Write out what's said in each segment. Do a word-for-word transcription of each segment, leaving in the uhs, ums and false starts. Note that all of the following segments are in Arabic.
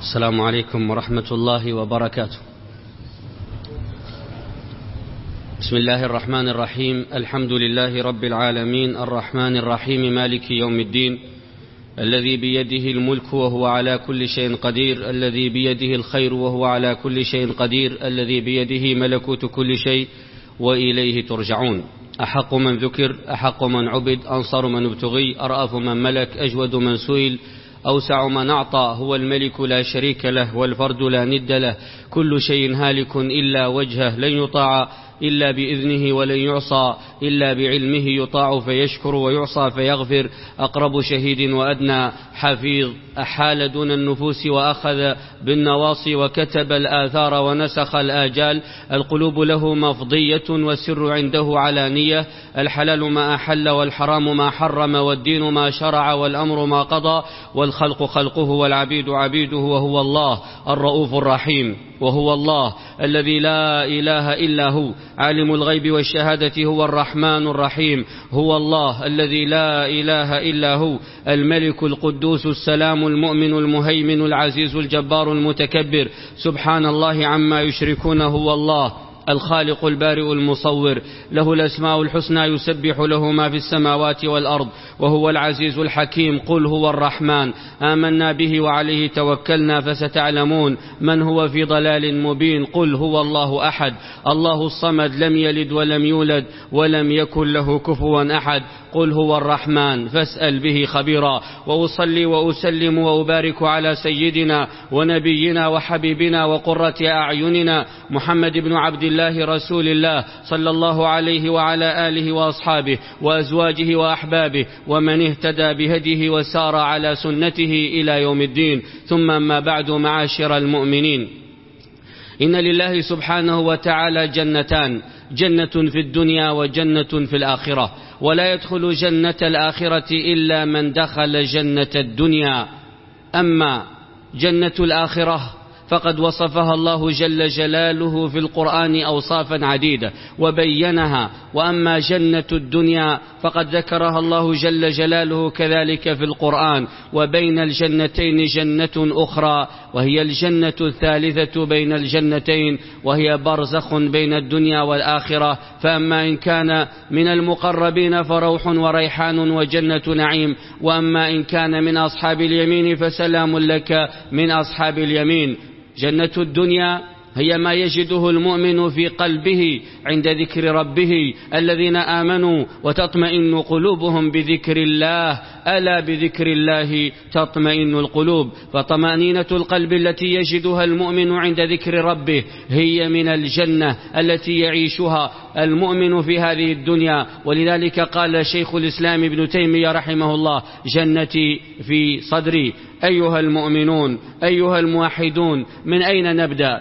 السلام عليكم ورحمة الله وبركاته. بسم الله الرحمن الرحيم. الحمد لله رب العالمين الرحمن الرحيم مالك يوم الدين، الذي بيده الملك وهو على كل شيء قدير، الذي بيده الخير وهو على كل شيء قدير، الذي بيده ملكوت كل شيء وإليه ترجعون. أحق من ذكر، أحق من عبد، أنصر من ابتغي، أرأف من ملك، أجود من سئل، أوسع من أعطى. هو الملك لا شريك له والفرد لا ند له، كل شيء هالك إلا وجهه، لن يطاع إلا بإذنه ولن يعصى إلا بعلمه، يطاع فيشكر ويعصى فيغفر، أقرب شهيد وأدنى حفيظ، أحال دون النفوس وأخذ بالنواصي وكتب الآثار ونسخ الآجال. القلوب له مفضية والسر عنده علانية، الحلال ما أحل والحرام ما حرم، والدين ما شرع والأمر ما قضى، والخلق خلقه والعبيد عبيده، وهو الله الرؤوف الرحيم. وهو الله الذي لا إله إلا هو عالم الغيب والشهادة، هو الرحمن الرحيم. هو الله الذي لا إله إلا هو الملك القدوس السلام المؤمن المهيمن العزيز الجبار المتكبر، سبحان الله عما يشركون. هو الله الخالق البارئ المصور، له الأسماء الحسنى، يسبح له ما في السماوات والأرض، وهو العزيز الحكيم. قل هو الرحمن آمنا به وعليه توكلنا، فستعلمون من هو في ضلال مبين. قل هو الله أحد الله الصمد، لم يلد ولم يولد ولم يكن له كفوا أحد. قل هو الرحمن فاسأل به خبيرا. وأصلي وأسلم وأبارك على سيدنا ونبينا وحبيبنا وقرة أعيننا محمد بن عبد الله رسول الله، صلى الله عليه وعلى آله وأصحابه وأزواجه وأحبابه ومن اهتدى بهديه وسار على سنته إلى يوم الدين. ثم ما بعد، معاشر المؤمنين، إن لله سبحانه وتعالى جنتان، جنة في الدنيا وجنة في الآخرة، ولا يدخل جنة الآخرة إلا من دخل جنة الدنيا. أما جنة الآخرة فقد وصفها الله جل جلاله في القرآن أوصافا عديدة وبينها، وأما جنة الدنيا فقد ذكرها الله جل جلاله كذلك في القرآن. وبين الجنتين جنة أخرى، وهي الجنة الثالثة بين الجنتين، وهي برزخ بين الدنيا والآخرة. فأما إن كان من المقربين فروح وريحان وجنة نعيم، وأما إن كان من أصحاب اليمين فسلام لك من أصحاب اليمين. جنة الدنيا هي ما يجده المؤمن في قلبه عند ذكر ربه، الذين آمنوا وتطمئن قلوبهم بذكر الله، ألا بذكر الله تطمئن القلوب. فطمأنينة القلب التي يجدها المؤمن عند ذكر ربه هي من الجنة التي يعيشها المؤمن في هذه الدنيا. ولذلك قال شيخ الإسلام ابن تيمية رحمه الله: جنتي في صدري. أيها المؤمنون، أيها الموحدون، من أين نبدأ؟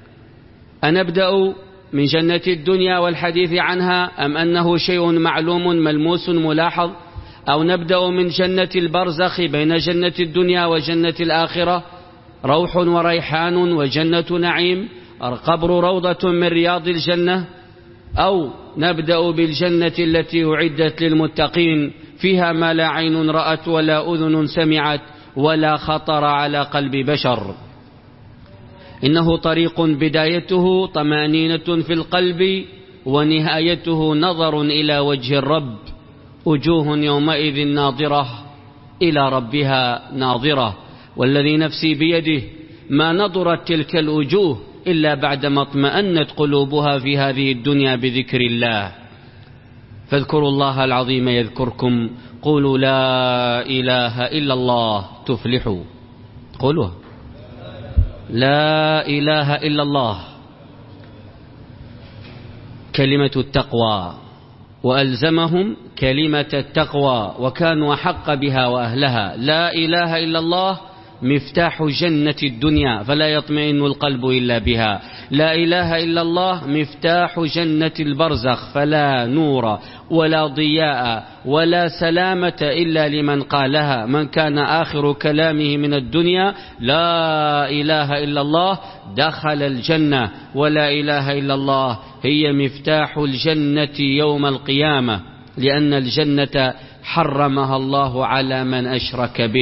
أنبدأ من جنة الدنيا والحديث عنها، أم أنه شيء معلوم ملموس ملاحظ؟ أو نبدأ من جنة البرزخ بين جنة الدنيا وجنة الآخرة، روح وريحان وجنة نعيم، القبر روضة من رياض الجنة؟ أو نبدأ بالجنة التي أعدت للمتقين، فيها ما لا عين رأت ولا أذن سمعت ولا خطر على قلب بشر. إنه طريق بدايته طمأنينة في القلب، ونهايته نظر إلى وجه الرب، وجوه يومئذ ناظرة إلى ربها ناظرة. والذي نفسي بيده ما نظرت تلك الوجوه إلا بعدما اطمأنت قلوبها في هذه الدنيا بذكر الله. فاذكروا الله العظيم يذكركم، قولوا لا إله إلا الله تفلحوا. قولوا لا إله إلا الله، كلمة التقوى، وألزمهم كلمة التقوى وكانوا أحق بها وأهلها. لا إله إلا الله مفتاح جنة الدنيا، فلا يطمئن القلب إلا بها. لا إله إلا الله مفتاح جنة البرزخ، فلا نور ولا ضياء ولا سلامة إلا لمن قالها. من كان آخر كلامه من الدنيا لا إله إلا الله دخل الجنة. ولا إله إلا الله هي مفتاح الجنة يوم القيامة، لأن الجنة حرمها الله على من أشرك به،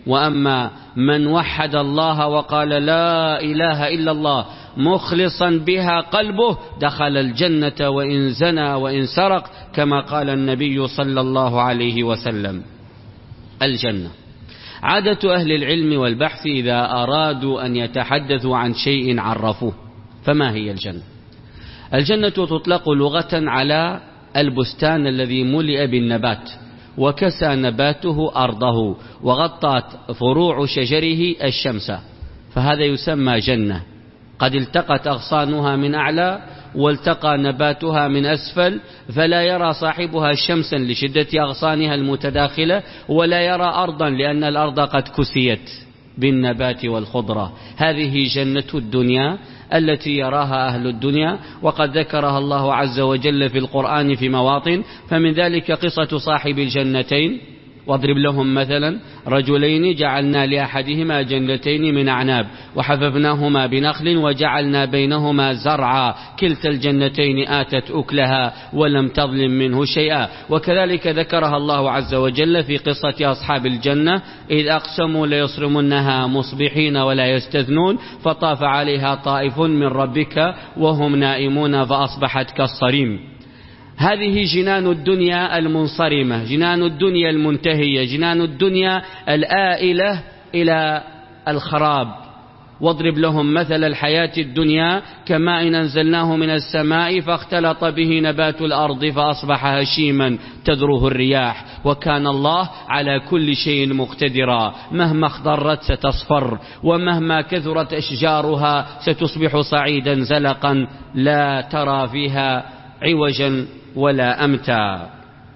وأما من وحد الله وقال لا إله إلا الله مخلصا بها قلبه دخل الجنة وإن زنى وإن سرق، كما قال النبي صلى الله عليه وسلم. الجنة عادة أهل العلم والبحث إذا أرادوا أن يتحدثوا عن شيء عرفوه. فما هي الجنة؟ الجنة تطلق لغة على البستان الذي ملئ بالنبات وكسى نباته أرضه وغطت فروع شجره الشمس، فهذا يسمى جنة. قد التقت أغصانها من أعلى والتقى نباتها من أسفل، فلا يرى صاحبها شمسا لشدة أغصانها المتداخلة، ولا يرى أرضا لأن الأرض قد كسيت بالنبات والخضرة. هذه جنة الدنيا التي يراها أهل الدنيا، وقد ذكرها الله عز وجل في القرآن في مواطن، فمن ذلك قصة صاحب الجنتين. واضرب لهم مثلا رجلين جعلنا لأحدهما جنتين من أعناب وحففناهما بنخل وجعلنا بينهما زرعا كلتا الجنتين آتت أكلها ولم تظلم منه شيئا. وكذلك ذكرها الله عز وجل في قصة أصحاب الجنة إذ أقسموا ليصرمنها مصبحين ولا يستثنون فطاف عليها طائف من ربك وهم نائمون فأصبحت كالصريم. هذه جنان الدنيا المنصرمة، جنان الدنيا المنتهية، جنان الدنيا الآئلة إلى الخراب. واضرب لهم مثل الحياة الدنيا كماء أنزلناه من السماء فاختلط به نبات الأرض فأصبح هشيما تذروه الرياح وكان الله على كل شيء مقتدرا. مهما اخضرت ستصفر ومهما كثرت أشجارها ستصبح صعيدا زلقا لا ترى فيها عوجا ولا أمتا.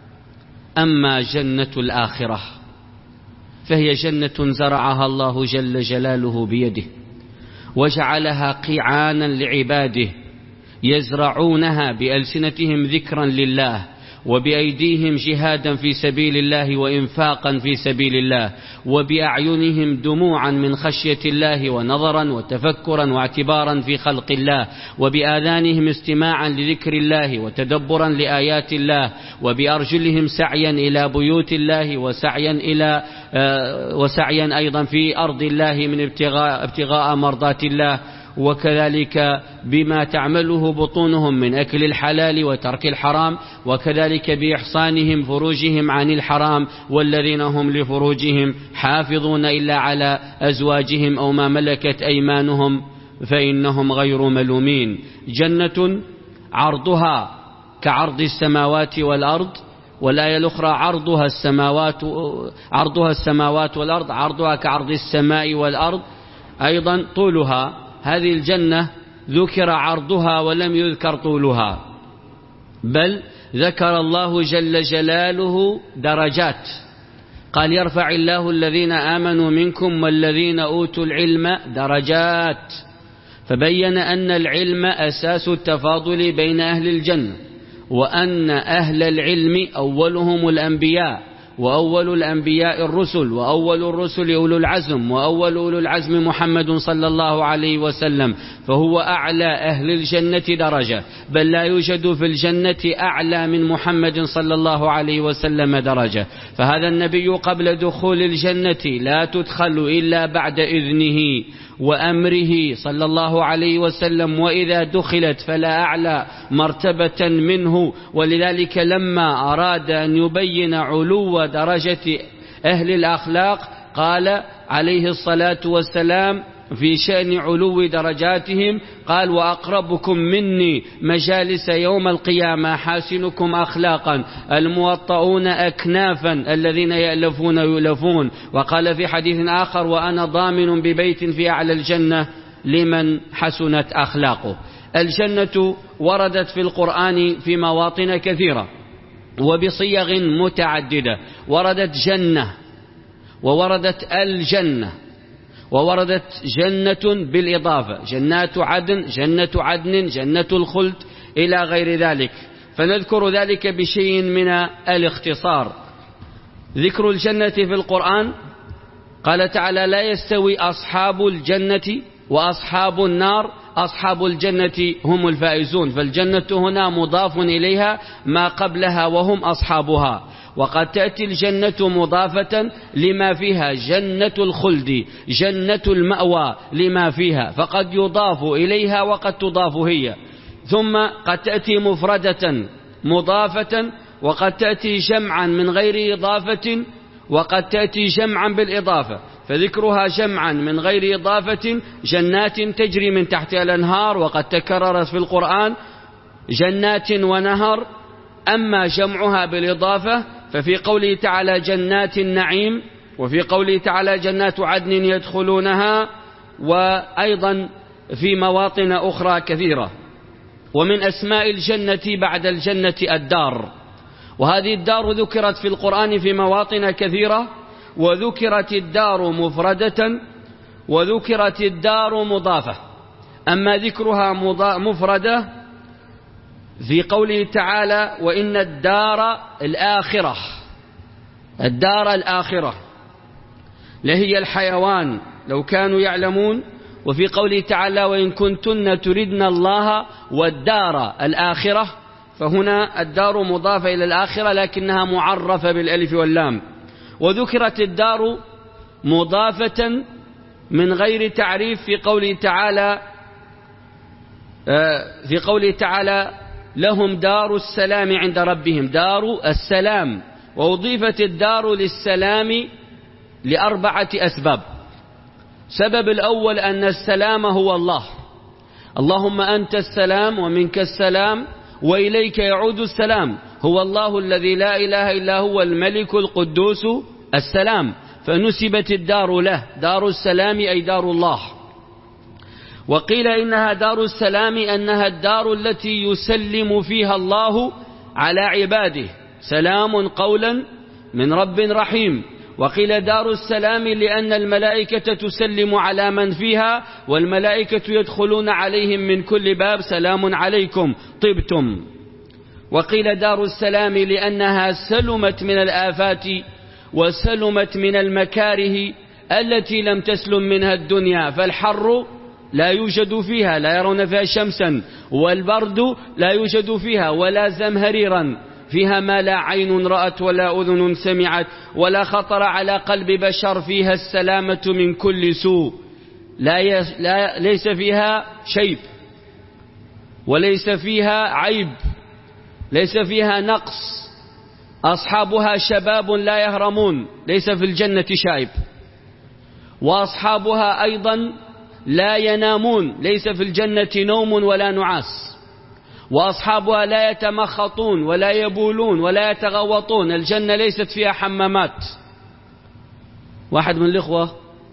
أما جنة الآخرة فهي جنة زرعها الله جل جلاله بيده وجعلها قيعانا لعباده يزرعونها بألسنتهم ذكرا لله وبأيديهم جهادا في سبيل الله وإنفاقا في سبيل الله وبأعينهم دموعا من خشية الله ونظرا وتفكرا واعتبارا في خلق الله وبآذانهم استماعا لذكر الله وتدبرا لآيات الله وبأرجلهم سعيا إلى بيوت الله وسعيا إلى آه وسعيا أيضا في أرض الله من ابتغاء, ابتغاء مرضات الله، وكذلك بما تعمله بطونهم من أكل الحلال وترك الحرام، وكذلك بإحصانهم فروجهم عن الحرام والذين هم لفروجهم حافظون إلا على أزواجهم أو ما ملكت أيمانهم فإنهم غير ملومين. جنة عرضها كعرض السماوات والأرض، والآية الأخرى عرضها السماوات عرضها السماوات والأرض عرضها كعرض السماء والأرض. أيضا طولها، هذه الجنة ذكر عرضها ولم يذكر طولها، بل ذكر الله جل جلاله درجات. قال يرفع الله الذين آمنوا منكم والذين أوتوا العلم درجات، فبين أن العلم أساس التفاضل بين أهل الجنة، وأن أهل العلم أولهم الأنبياء، وأول الأنبياء الرسل، وأول الرسل أولو العزم، وأول أولو العزم محمد صلى الله عليه وسلم، فهو أعلى أهل الجنة درجة، بل لا يوجد في الجنة أعلى من محمد صلى الله عليه وسلم درجة. فهذا النبي قبل دخول الجنة لا تدخل إلا بعد إذنه وأمره صلى الله عليه وسلم، وإذا دخلت فلا أعلى مرتبة منه. ولذلك لما أراد أن يبين علو درجة أهل الأخلاق قال عليه الصلاة والسلام في شأن علو درجاتهم، قال وأقربكم مني مجالس يوم القيامة حاسنكم أخلاقا الموطؤون أكنافا الذين يألفون يؤلفون. وقال في حديث آخر وأنا ضامن ببيت في أعلى الجنة لمن حسنت أخلاقه. الجنة وردت في القرآن في مواطن كثيرة وبصيغ متعددة، وردت جنة ووردت الجنة ووردت جنة بالإضافة، جنات عدن، جنة عدن، جنة الخلد إلى غير ذلك، فنذكر ذلك بشيء من الاختصار. ذكر الجنة في القرآن قال تعالى لا يستوي أصحاب الجنة وأصحاب النار أصحاب الجنة هم الفائزون. فالجنة هنا مضاف إليها ما قبلها وهم أصحابها. وقد تأتي الجنة مضافة لما فيها، جنة الخلد، جنة المأوى لما فيها، فقد يضاف إليها وقد تضاف هي. ثم قد تأتي مفردة مضافة، وقد تأتي جمعا من غير إضافة، وقد تأتي جمعا بالإضافة. فذكرها جمعا من غير إضافة جنات تجري من تحتها الأنهار، وقد تكررت في القرآن جنات ونهر. أما جمعها بالإضافة ففي قوله تعالى جنات النعيم، وفي قوله تعالى جنات عدن يدخلونها، وأيضا في مواطن أخرى كثيرة. ومن أسماء الجنة بعد الجنة الدار، وهذه الدار ذكرت في القرآن في مواطن كثيرة، وذكرت الدار مفردة وذكرت الدار مضافة. أما ذكرها مفردة في قوله تعالى وإن الدار الآخرة، الدار الآخرة لهي الحيوان لو كانوا يعلمون. وفي قوله تعالى وإن كنتن تردن الله والدار الآخرة، فهنا الدار مضافة إلى الآخرة لكنها معرفة بالألف واللام. وذكرت الدار مضافة من غير تعريف في قوله تعالى في قوله تعالى لهم دار السلام عند ربهم، دار السلام. وأضيفت الدار للسلام لأربعة أسباب. سبب الأول أن السلام هو الله، اللهم أنت السلام ومنك السلام وإليك يعود السلام، هو الله الذي لا إله إلا هو الملك القدوس السلام، فنسبت الدار له، دار السلام أي دار الله. وقيل إنها دار السلام أنها الدار التي يسلم فيها الله على عباده، سلام قولا من رب رحيم. وقيل دار السلام لأن الملائكة تسلم على من فيها، والملائكة يدخلون عليهم من كل باب سلام عليكم طبتم. وقيل دار السلام لأنها سلمت من الآفات وسلمت من المكاره التي لم تسلم منها الدنيا، فالحر لا يوجد فيها، لا يرون فيها شمسا، والبرد لا يوجد فيها، ولا زمهريرا فيها ما لا عين رأت ولا أذن سمعت ولا خطر على قلب بشر، فيها السلامة من كل سوء، لا, يس لا ليس فيها شيب وليس فيها عيب، ليس فيها نقص. أصحابها شباب لا يهرمون، ليس في الجنة شائب. وأصحابها أيضا لا ينامون، ليس في الجنة نوم ولا نعاس. وأصحابها لا يتمخطون ولا يبولون ولا يتغوطون، الجنة ليست فيها حمامات. واحد من الإخوة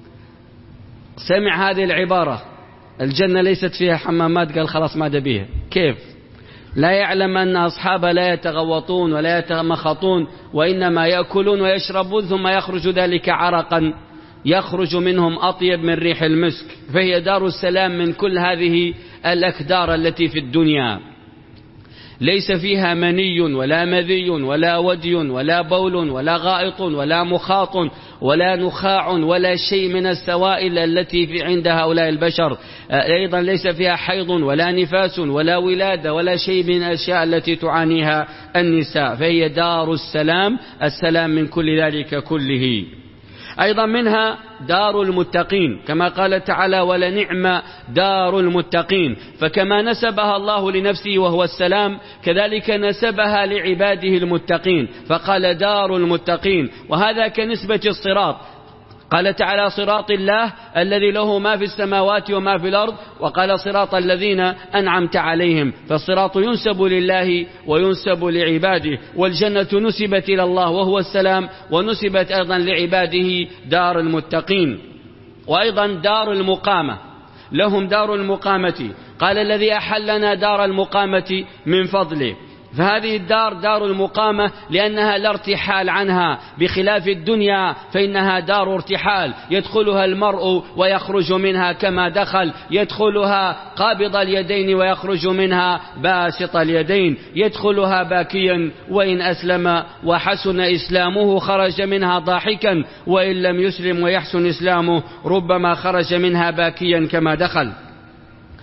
سمع هذه العبارة الجنة ليست فيها حمامات قال خلاص ما دبيها. كيف؟ لا يعلم أن أصحابها لا يتغوطون ولا يتمخطون، وإنما يأكلون ويشربون ثم يخرج ذلك عرقا يخرج منهم أطيب من ريح المسك، فهي دار السلام من كل هذه الأكدار التي في الدنيا. ليس فيها مني ولا مذي ولا ودي ولا بول ولا غائط ولا مخاط ولا نخاع ولا شيء من السوائل التي في عند هؤلاء البشر. أيضا ليس فيها حيض ولا نفاس ولا ولادة ولا شيء من الأشياء التي تعانيها النساء، فهي دار السلام، السلام من كل ذلك كله. أيضا منها دار المتقين، كما قال تعالى ولنعم دار المتقين، فكما نسبها الله لنفسه وهو السلام كذلك نسبها لعباده المتقين، فقال دار المتقين. وهذا كنسبة الصراط، قال تعالى صراط الله الذي له ما في السماوات وما في الأرض، وقال صراط الذين أنعمت عليهم، فالصراط ينسب لله وينسب لعباده. والجنة نسبت إلى الله وهو السلام، ونسبت أيضا لعباده دار المتقين. وأيضا دار المقامة، لهم دار المقامة، قال الذي أحلنا دار المقامة من فضله. فهذه الدار دار المقامة لأنها لا ارتحال عنها، بخلاف الدنيا فإنها دار ارتحال، يدخلها المرء ويخرج منها كما دخل، يدخلها قابض اليدين ويخرج منها باسط اليدين، يدخلها باكيا وإن أسلم وحسن إسلامه خرج منها ضاحكا، وإن لم يسلم ويحسن إسلامه ربما خرج منها باكيا كما دخل.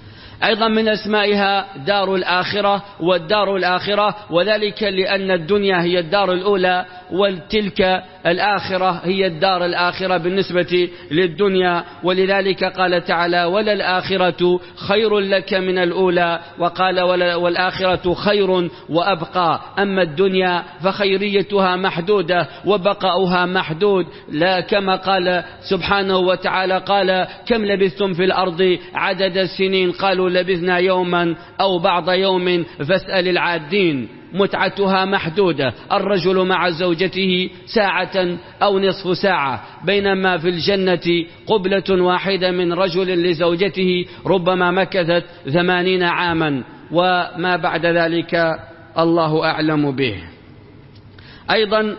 أيضا من أسمائها دار الآخرة والدار الآخرة، وذلك لأن الدنيا هي الدار الأولى وتلك الآخرة هي الدار الآخرة بالنسبة للدنيا. ولذلك قال تعالى وللآخرة خير لك من الأولى، وقال والآخرة خير وأبقى. أما الدنيا فخيريتها محدودة وبقاؤها محدود، لا كما قال سبحانه وتعالى قال كم لبثتم في الأرض عدد السنين قالوا لبثنا يوما أو بعض يوم فاسأل العادين. متعتها محدودة، الرجل مع زوجته ساعة أو نصف ساعة، بينما في الجنة قبلة واحدة من رجل لزوجته ربما مكثت ثمانين عاما، وما بعد ذلك الله أعلم به. أيضا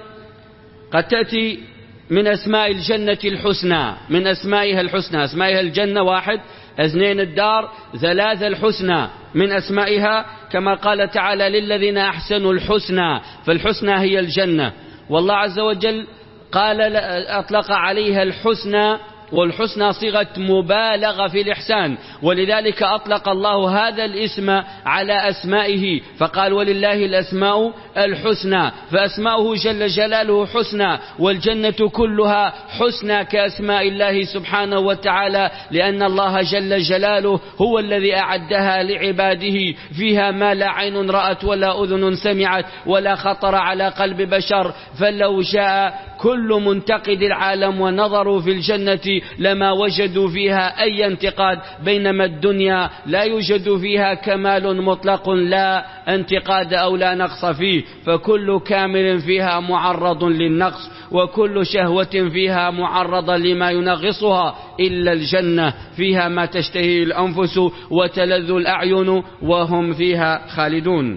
قد تأتي من أسماء الجنة الحسنى، من أسمائها الحسنى، أسمائها الجنة واحد، اثنين الدار، ثلاثة الحسنى. من أسمائها كما قال تعالى للذين أحسنوا الحسنى، فالحسنى هي الجنة، والله عز وجل قال أطلق عليها الحسنى، والحسنى صيغة مبالغة في الإحسان، ولذلك أطلق الله هذا الاسم على أسمائه فقال ولله الأسماء الحسنى، فأسماؤه جل جلاله حسنى، والجنة كلها حسنى كأسماء الله سبحانه وتعالى، لأن الله جل جلاله هو الذي أعدها لعباده، فيها ما لا عين رأت ولا أذن سمعت ولا خطر على قلب بشر. فلو جاء كل منتقد العالم ونظروا في الجنة لما وجدوا فيها أي انتقاد، بينما الدنيا لا يوجد فيها كمال مطلق لا انتقاد أو لا نقص فيه، فكل كامل فيها معرض للنقص، وكل شهوة فيها معرضة لما ينغصها، إلا الجنة فيها ما تشتهي الأنفس وتلذ الأعين وهم فيها خالدون.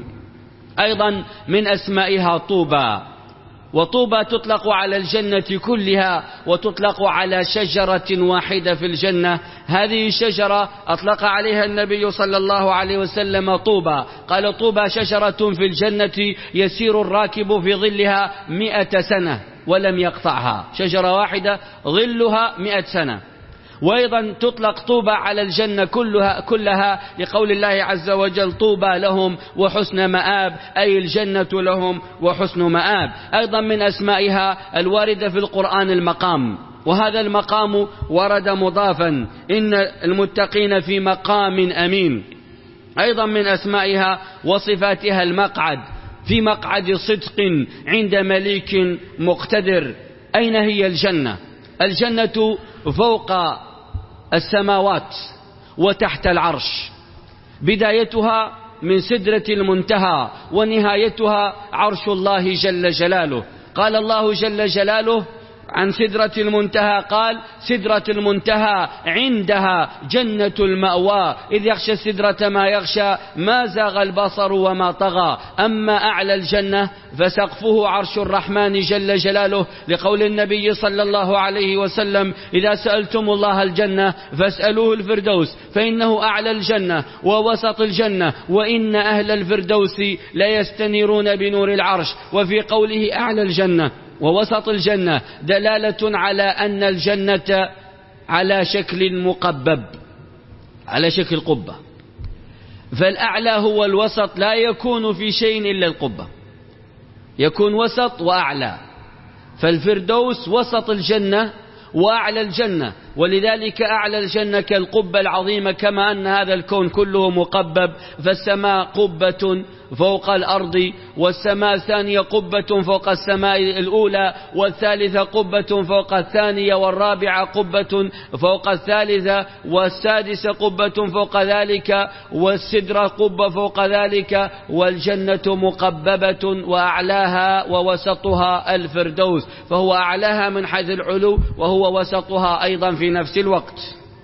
أيضا من أسمائها طوبى، وطوبى تطلق على الجنة كلها، وتطلق على شجرة واحدة في الجنة. هذه الشجرة أطلق عليها النبي صلى الله عليه وسلم طوبى، قال طوبى شجرة في الجنة يسير الراكب في ظلها مئة سنة ولم يقطعها، شجرة واحدة ظلها مئة سنة. وأيضا تطلق طوبى على الجنة كلها, كلها لقول الله عز وجل طوبى لهم وحسن مآب، أي الجنة لهم وحسن مآب. أيضا من أسمائها الواردة في القرآن المقام، وهذا المقام ورد مضافا إن المتقين في مقام أمين. أيضا من أسمائها وصفاتها المقعد، في مقعد صدق عند مليك مقتدر. أين هي الجنة؟ الجنة فوق السماوات وتحت العرش، بدايتها من سدرة المنتهى ونهايتها عرش الله جل جلاله. قال الله جل جلاله عن سدرة المنتهى قال سدرة المنتهى عندها جنة المأوى، إذ يغشى السدرة ما يغشى ما زاغ البصر وما طغى. أما أعلى الجنة فسقفه عرش الرحمن جل جلاله، لقول النبي صلى الله عليه وسلم إذا سألتم الله الجنة فاسألوه الفردوس، فإنه أعلى الجنة ووسط الجنة، وإن أهل الفردوس لا يستنيرون بنور العرش. وفي قوله أعلى الجنة ووسط الجنة دلالة على أن الجنة على شكل مقبب، على شكل قبة، فالأعلى هو الوسط، لا يكون في شيء إلا القبة، يكون وسط وأعلى، فالفردوس وسط الجنة وأعلى الجنة، ولذلك أعلى الجنة كالقبة العظيمة، كما أن هذا الكون كله مقبب، فالسماء قبة فوق الأرض، والسماء الثانية قبة فوق السماء الأولى، والثالثة قبة فوق الثانية، والرابعة قبة فوق الثالثة، والسادسة قبة فوق ذلك، والسدرة قبة فوق ذلك، والجنة مقببة وأعلاها ووسطها الفردوس، فهو أعلاها من حيث العلو وهو وسطها أيضا في نفس الوقت.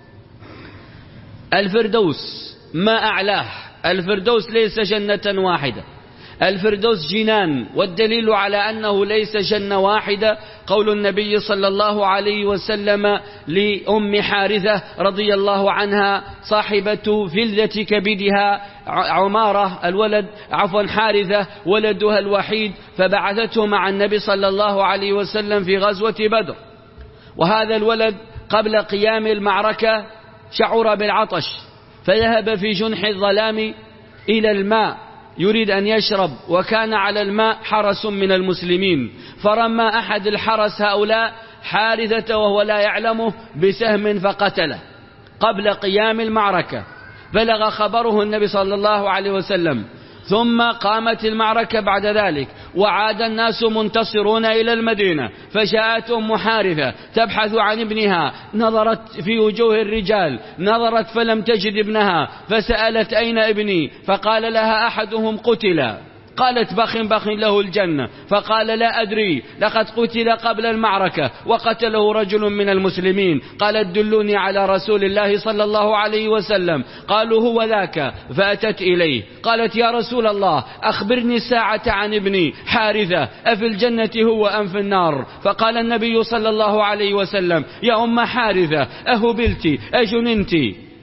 الفردوس ما أعلاه، الفردوس ليس جنة واحدة، الفردوس جنان، والدليل على أنه ليس جنة واحدة قول النبي صلى الله عليه وسلم لأم حارثة رضي الله عنها صاحبة فلذة كبدها عمارة الولد عفوا حارثة ولدها الوحيد، فبعثته مع النبي صلى الله عليه وسلم في غزوة بدر، وهذا الولد قبل قيام المعركة شعر بالعطش، فذهب في جنح الظلام إلى الماء يريد أن يشرب، وكان على الماء حرس من المسلمين، فرمى أحد الحرس هؤلاء حارثة وهو لا يعلمه بسهم فقتله قبل قيام المعركة. بلغ خبره النبي صلى الله عليه وسلم، ثم قامت المعركة بعد ذلك، وعاد الناس منتصرون إلى المدينة، فجاءت أم حارثة تبحث عن ابنها، نظرت في وجوه الرجال، نظرت فلم تجد ابنها، فسألت أين ابني؟ فقال لها أحدهم قتل. قالت بخ بخ له الجنة. فقال لا أدري، لقد قتل قبل المعركة وقتله رجل من المسلمين. قالت دلوني على رسول الله صلى الله عليه وسلم. قالوا هو ذاك، فأتت إليه قالت يا رسول الله أخبرني الساعة عن ابني حارثة، أفي الجنة هو أم في النار؟ فقال النبي صلى الله عليه وسلم يا أم حارثة أهبلت أجننت؟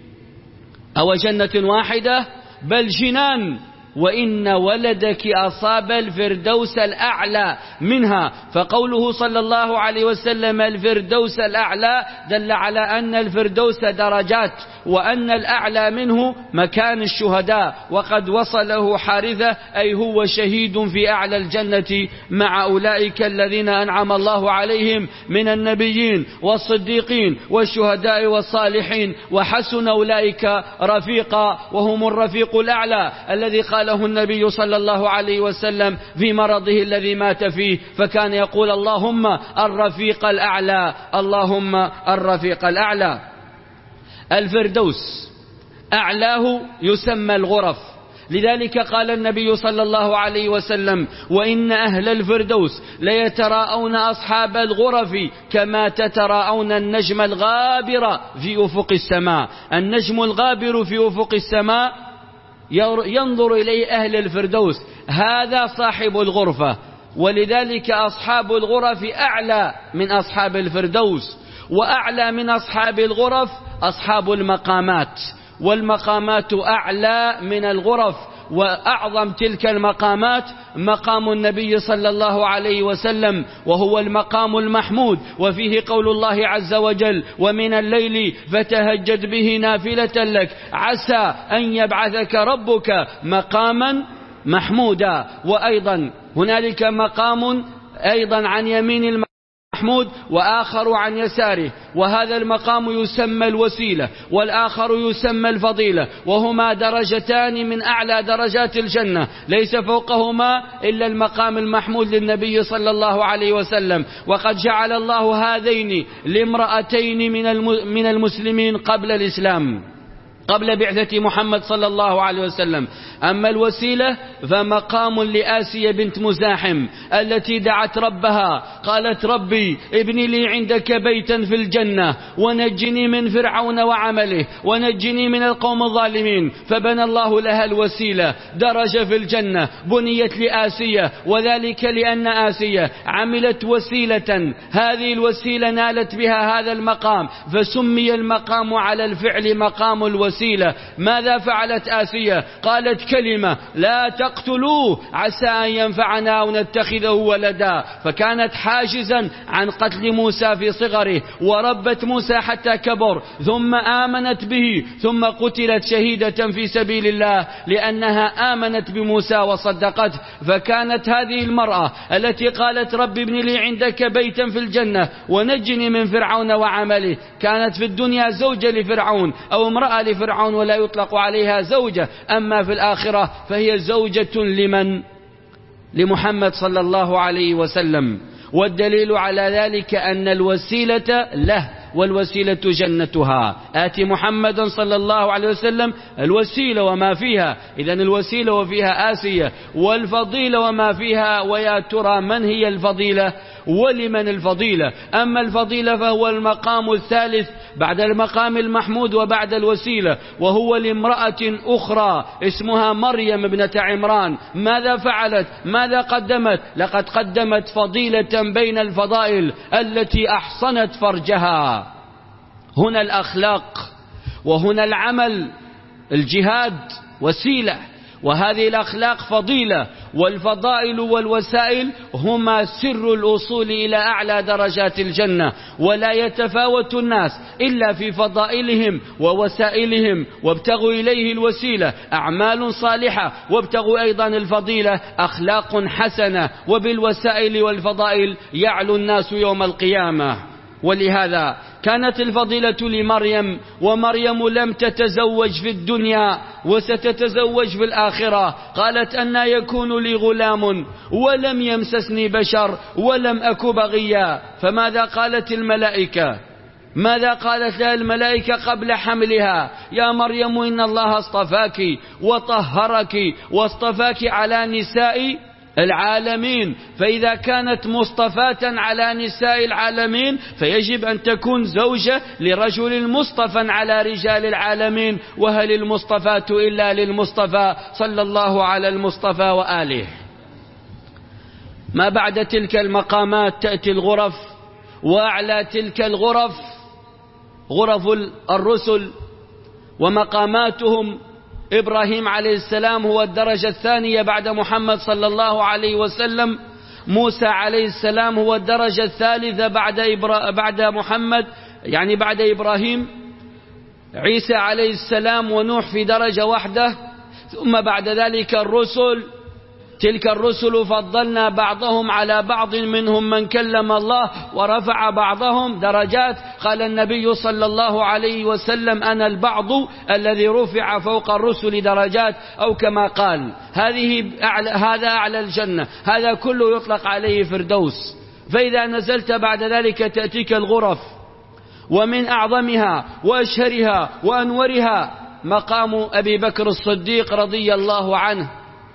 أو جنة واحدة؟ بل جنان، وإن ولدك أصاب الفردوس الأعلى منها. فقوله صلى الله عليه وسلم الفردوس الأعلى دل على أن الفردوس درجات، وأن الأعلى منه مكان الشهداء، وقد وصله حارثة أي هو شهيد في أعلى الجنة مع أولئك الذين أنعم الله عليهم من النبيين والصديقين والشهداء والصالحين، وحسن أولئك رفيقا، وهم الرفيق الأعلى الذي قاله النبي صلى الله عليه وسلم في مرضه الذي مات فيه، فكان يقول اللهم الرفيق الأعلى، اللهم الرفيق الأعلى. الفردوس أعلاه يسمى الغرف، لذلك قال النبي صلى الله عليه وسلم وإن أهل الفردوس ليتراءون أصحاب الغرف كما تتراءون النجم الغابر في أفق السماء. النجم الغابر في أفق السماء ينظر إليه أهل الفردوس، هذا صاحب الغرفة، ولذلك أصحاب الغرف أعلى من أصحاب الفردوس، وأعلى من أصحاب الغرف أصحاب المقامات، والمقامات أعلى من الغرف. وأعظم تلك المقامات مقام النبي صلى الله عليه وسلم، وهو المقام المحمود، وفيه قول الله عز وجل ومن الليل فتهجد به نافلة لك عسى أن يبعثك ربك مقاما محمودا. وأيضا هنالك مقام أيضا عن يمين المحمود وآخر عن يساره، وهذا المقام يسمى الوسيلة، والآخر يسمى الفضيلة، وهما درجتان من أعلى درجات الجنة، ليس فوقهما إلا المقام المحمود للنبي صلى الله عليه وسلم. وقد جعل الله هذين لامرأتين من المسلمين قبل الإسلام، قبل بعثة محمد صلى الله عليه وسلم. أما الوسيلة فمقام لآسية بنت مزاحم التي دعت ربها قالت ربي ابني لي عندك بيتا في الجنة ونجني من فرعون وعمله ونجني من القوم الظالمين، فبنى الله لها الوسيلة درجة في الجنة بنيت لآسية، وذلك لأن آسية عملت وسيلة، هذه الوسيلة نالت بها هذا المقام، فسمي المقام على الفعل مقام الوسيلة. ماذا فعلت آسية؟ قالت كلمة لا تقتلوه عسى أن ينفعنا أو نتخذه ولدا، فكانت حاجزا عن قتل موسى في صغره، وربت موسى حتى كبر، ثم آمنت به، ثم قتلت شهيدة في سبيل الله لأنها آمنت بموسى وصدقته. فكانت هذه المرأة التي قالت رب ابن لي عندك بيتا في الجنة ونجني من فرعون وعمله، كانت في الدنيا زوجة لفرعون أو امرأة لفرعون ولا يطلق عليها زوجة، أما في الآخرة فهي زوجة لمن؟ لمحمد صلى الله عليه وسلم. والدليل على ذلك أن الوسيلة له، والوسيلة جنتها. آتي محمدا صلى الله عليه وسلم الوسيلة وما فيها، إذن الوسيلة وفيها آسية، والفضيلة وما فيها. ويا ترى من هي الفضيلة ولمن الفضيلة؟ أما الفضيلة فهو المقام الثالث بعد المقام المحمود وبعد الوسيلة، وهو لامرأة أخرى اسمها مريم ابنة عمران. ماذا فعلت؟ ماذا قدمت؟ لقد قدمت فضيلة بين الفضائل التي أحصنت فرجها. هنا الأخلاق، وهنا العمل، الجهاد وسيلة، وهذه الأخلاق فضيلة، والفضائل والوسائل هما سر الوصول إلى أعلى درجات الجنة، ولا يتفاوت الناس إلا في فضائلهم ووسائلهم، وابتغوا إليه الوسيلة أعمال صالحة، وابتغوا أيضا الفضيلة أخلاق حسنة، وبالوسائل والفضائل يعلو الناس يوم القيامة. ولهذا كانت الفضيلة لمريم، ومريم لم تتزوج في الدنيا وستتزوج في الآخرة. قالت أن يكون لي غلام ولم يمسسني بشر ولم أك بغيا. فماذا قالت الملائكة؟ ماذا قالت لها الملائكة قبل حملها؟ يا مريم إن الله اصطفاك وطهرك واصطفاك على نساء العالمين. فإذا كانت مصطفاة على نساء العالمين فيجب أن تكون زوجة لرجل مصطفى على رجال العالمين. وهل المصطفاة إلا للمصطفى صلى الله على المصطفى وآله. ما بعد تلك المقامات تأتي الغرف، وأعلى تلك الغرف غرف الرسل ومقاماتهم. إبراهيم عليه السلام هو الدرجة الثانية بعد محمد صلى الله عليه وسلم. موسى عليه السلام هو الدرجة الثالثة بعد إبرا... بعد محمد، يعني بعد إبراهيم. عيسى عليه السلام ونوح في درجة واحدة. ثم بعد ذلك الرسل. تلك الرسل فضلنا بعضهم على بعض، منهم من كلم الله ورفع بعضهم درجات. قال النبي صلى الله عليه وسلم أنا البعض الذي رفع فوق الرسل درجات، أو كما قال. هذه أعلى، هذا أعلى الجنة، هذا كله يطلق عليه فردوس. فإذا نزلت بعد ذلك تأتيك الغرف، ومن أعظمها وأشهرها وأنورها مقام أبي بكر الصديق رضي الله عنه.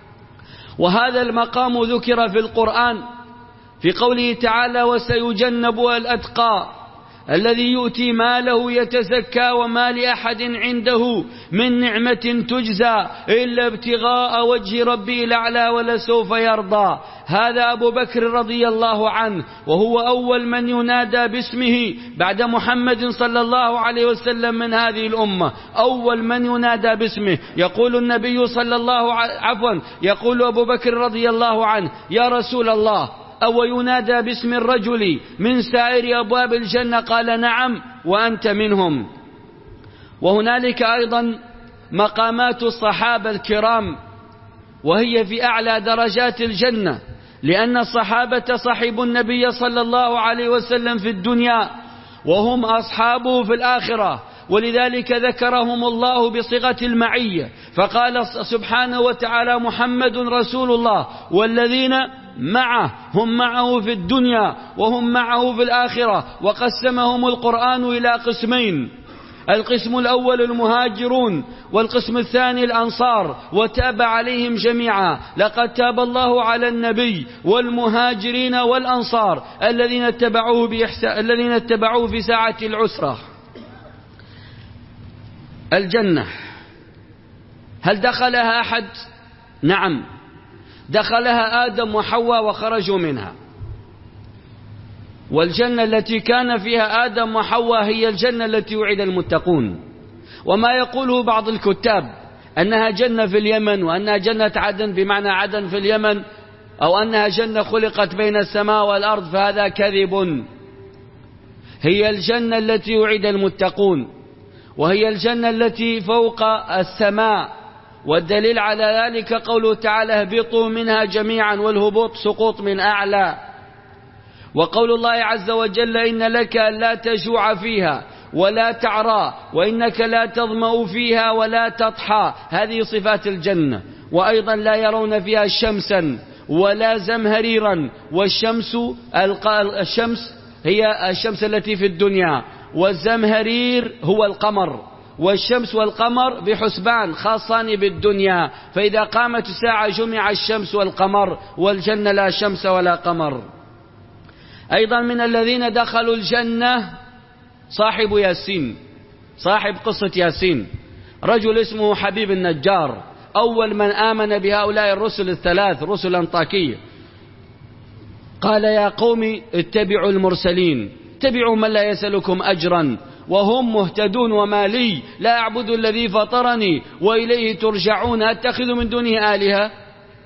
وهذا المقام ذكر في القرآن في قوله تعالى وسيجنبها الأتقى الذي يؤتي ماله يتزكى وما لأحد عنده من نعمة تجزى إلا ابتغاء وجه ربه الأعلى ولسوف يرضى. هذا أبو بكر رضي الله عنه، وهو أول من ينادى باسمه بعد محمد صلى الله عليه وسلم من هذه الأمة. أول من ينادى باسمه. يقول النبي صلى الله عليه عفوا يقول أبو بكر رضي الله عنه يا رسول الله أو ينادى باسم الرجل من سائر أبواب الجنة؟ قال نعم وأنت منهم. وهنالك أيضا مقامات الصحابة الكرام، وهي في أعلى درجات الجنة، لأن الصحابة صحبوا النبي صلى الله عليه وسلم في الدنيا وهم أصحابه في الآخرة، ولذلك ذكرهم الله بصيغة المعية، فقال سبحانه وتعالى محمد رسول الله والذين معه هم معه في الدنيا وهم معه في الآخرة. وقسمهم القرآن إلى قسمين: القسم الأول المهاجرون، والقسم الثاني الأنصار، وتاب عليهم جميعا. لقد تاب الله على النبي والمهاجرين والأنصار الذين اتبعوه بإحسان، الذين اتبعوه في ساعة العسرة. الجنة هل دخلها أحد؟ نعم، دخلها آدم وحواء وخرجوا منها. والجنة التي كان فيها آدم وحواء هي الجنة التي وعد المتقون. وما يقوله بعض الكتاب أنها جنة في اليمن، وأنها جنة عدن بمعنى عدن في اليمن، أو أنها جنة خلقت بين السماء والأرض، فهذا كذب. هي الجنة التي وعد المتقون، وهي الجنة التي فوق السماء. والدليل على ذلك قوله تعالى اهبطوا منها جميعا، والهبوط سقوط من أعلى. وقول الله عز وجل إن لك لا تجوع فيها ولا تعرى وإنك لا تظمأ فيها ولا تضحى. هذه صفات الجنة. وأيضا لا يرون فيها شمسا ولا زمهريرا. والشمس الشمس هي الشمس التي في الدنيا، والزمهرير هو القمر. والشمس والقمر بحسبان خاصان بالدنيا، فإذا قامت الساعة جمع الشمس والقمر. والجنة لا شمس ولا قمر. أيضا من الذين دخلوا الجنة صاحب ياسين، صاحب قصة ياسين، رجل اسمه حبيب النجار، أول من آمن بهؤلاء الرسل الثلاث رسل أنطاكية. قال يا قوم اتبعوا المرسلين، اتبعوا من لا يسألكم أجرا وهم مهتدون، وما لي لا أعبد الذي فطرني وإليه ترجعون، أتخذ من دونه آلهة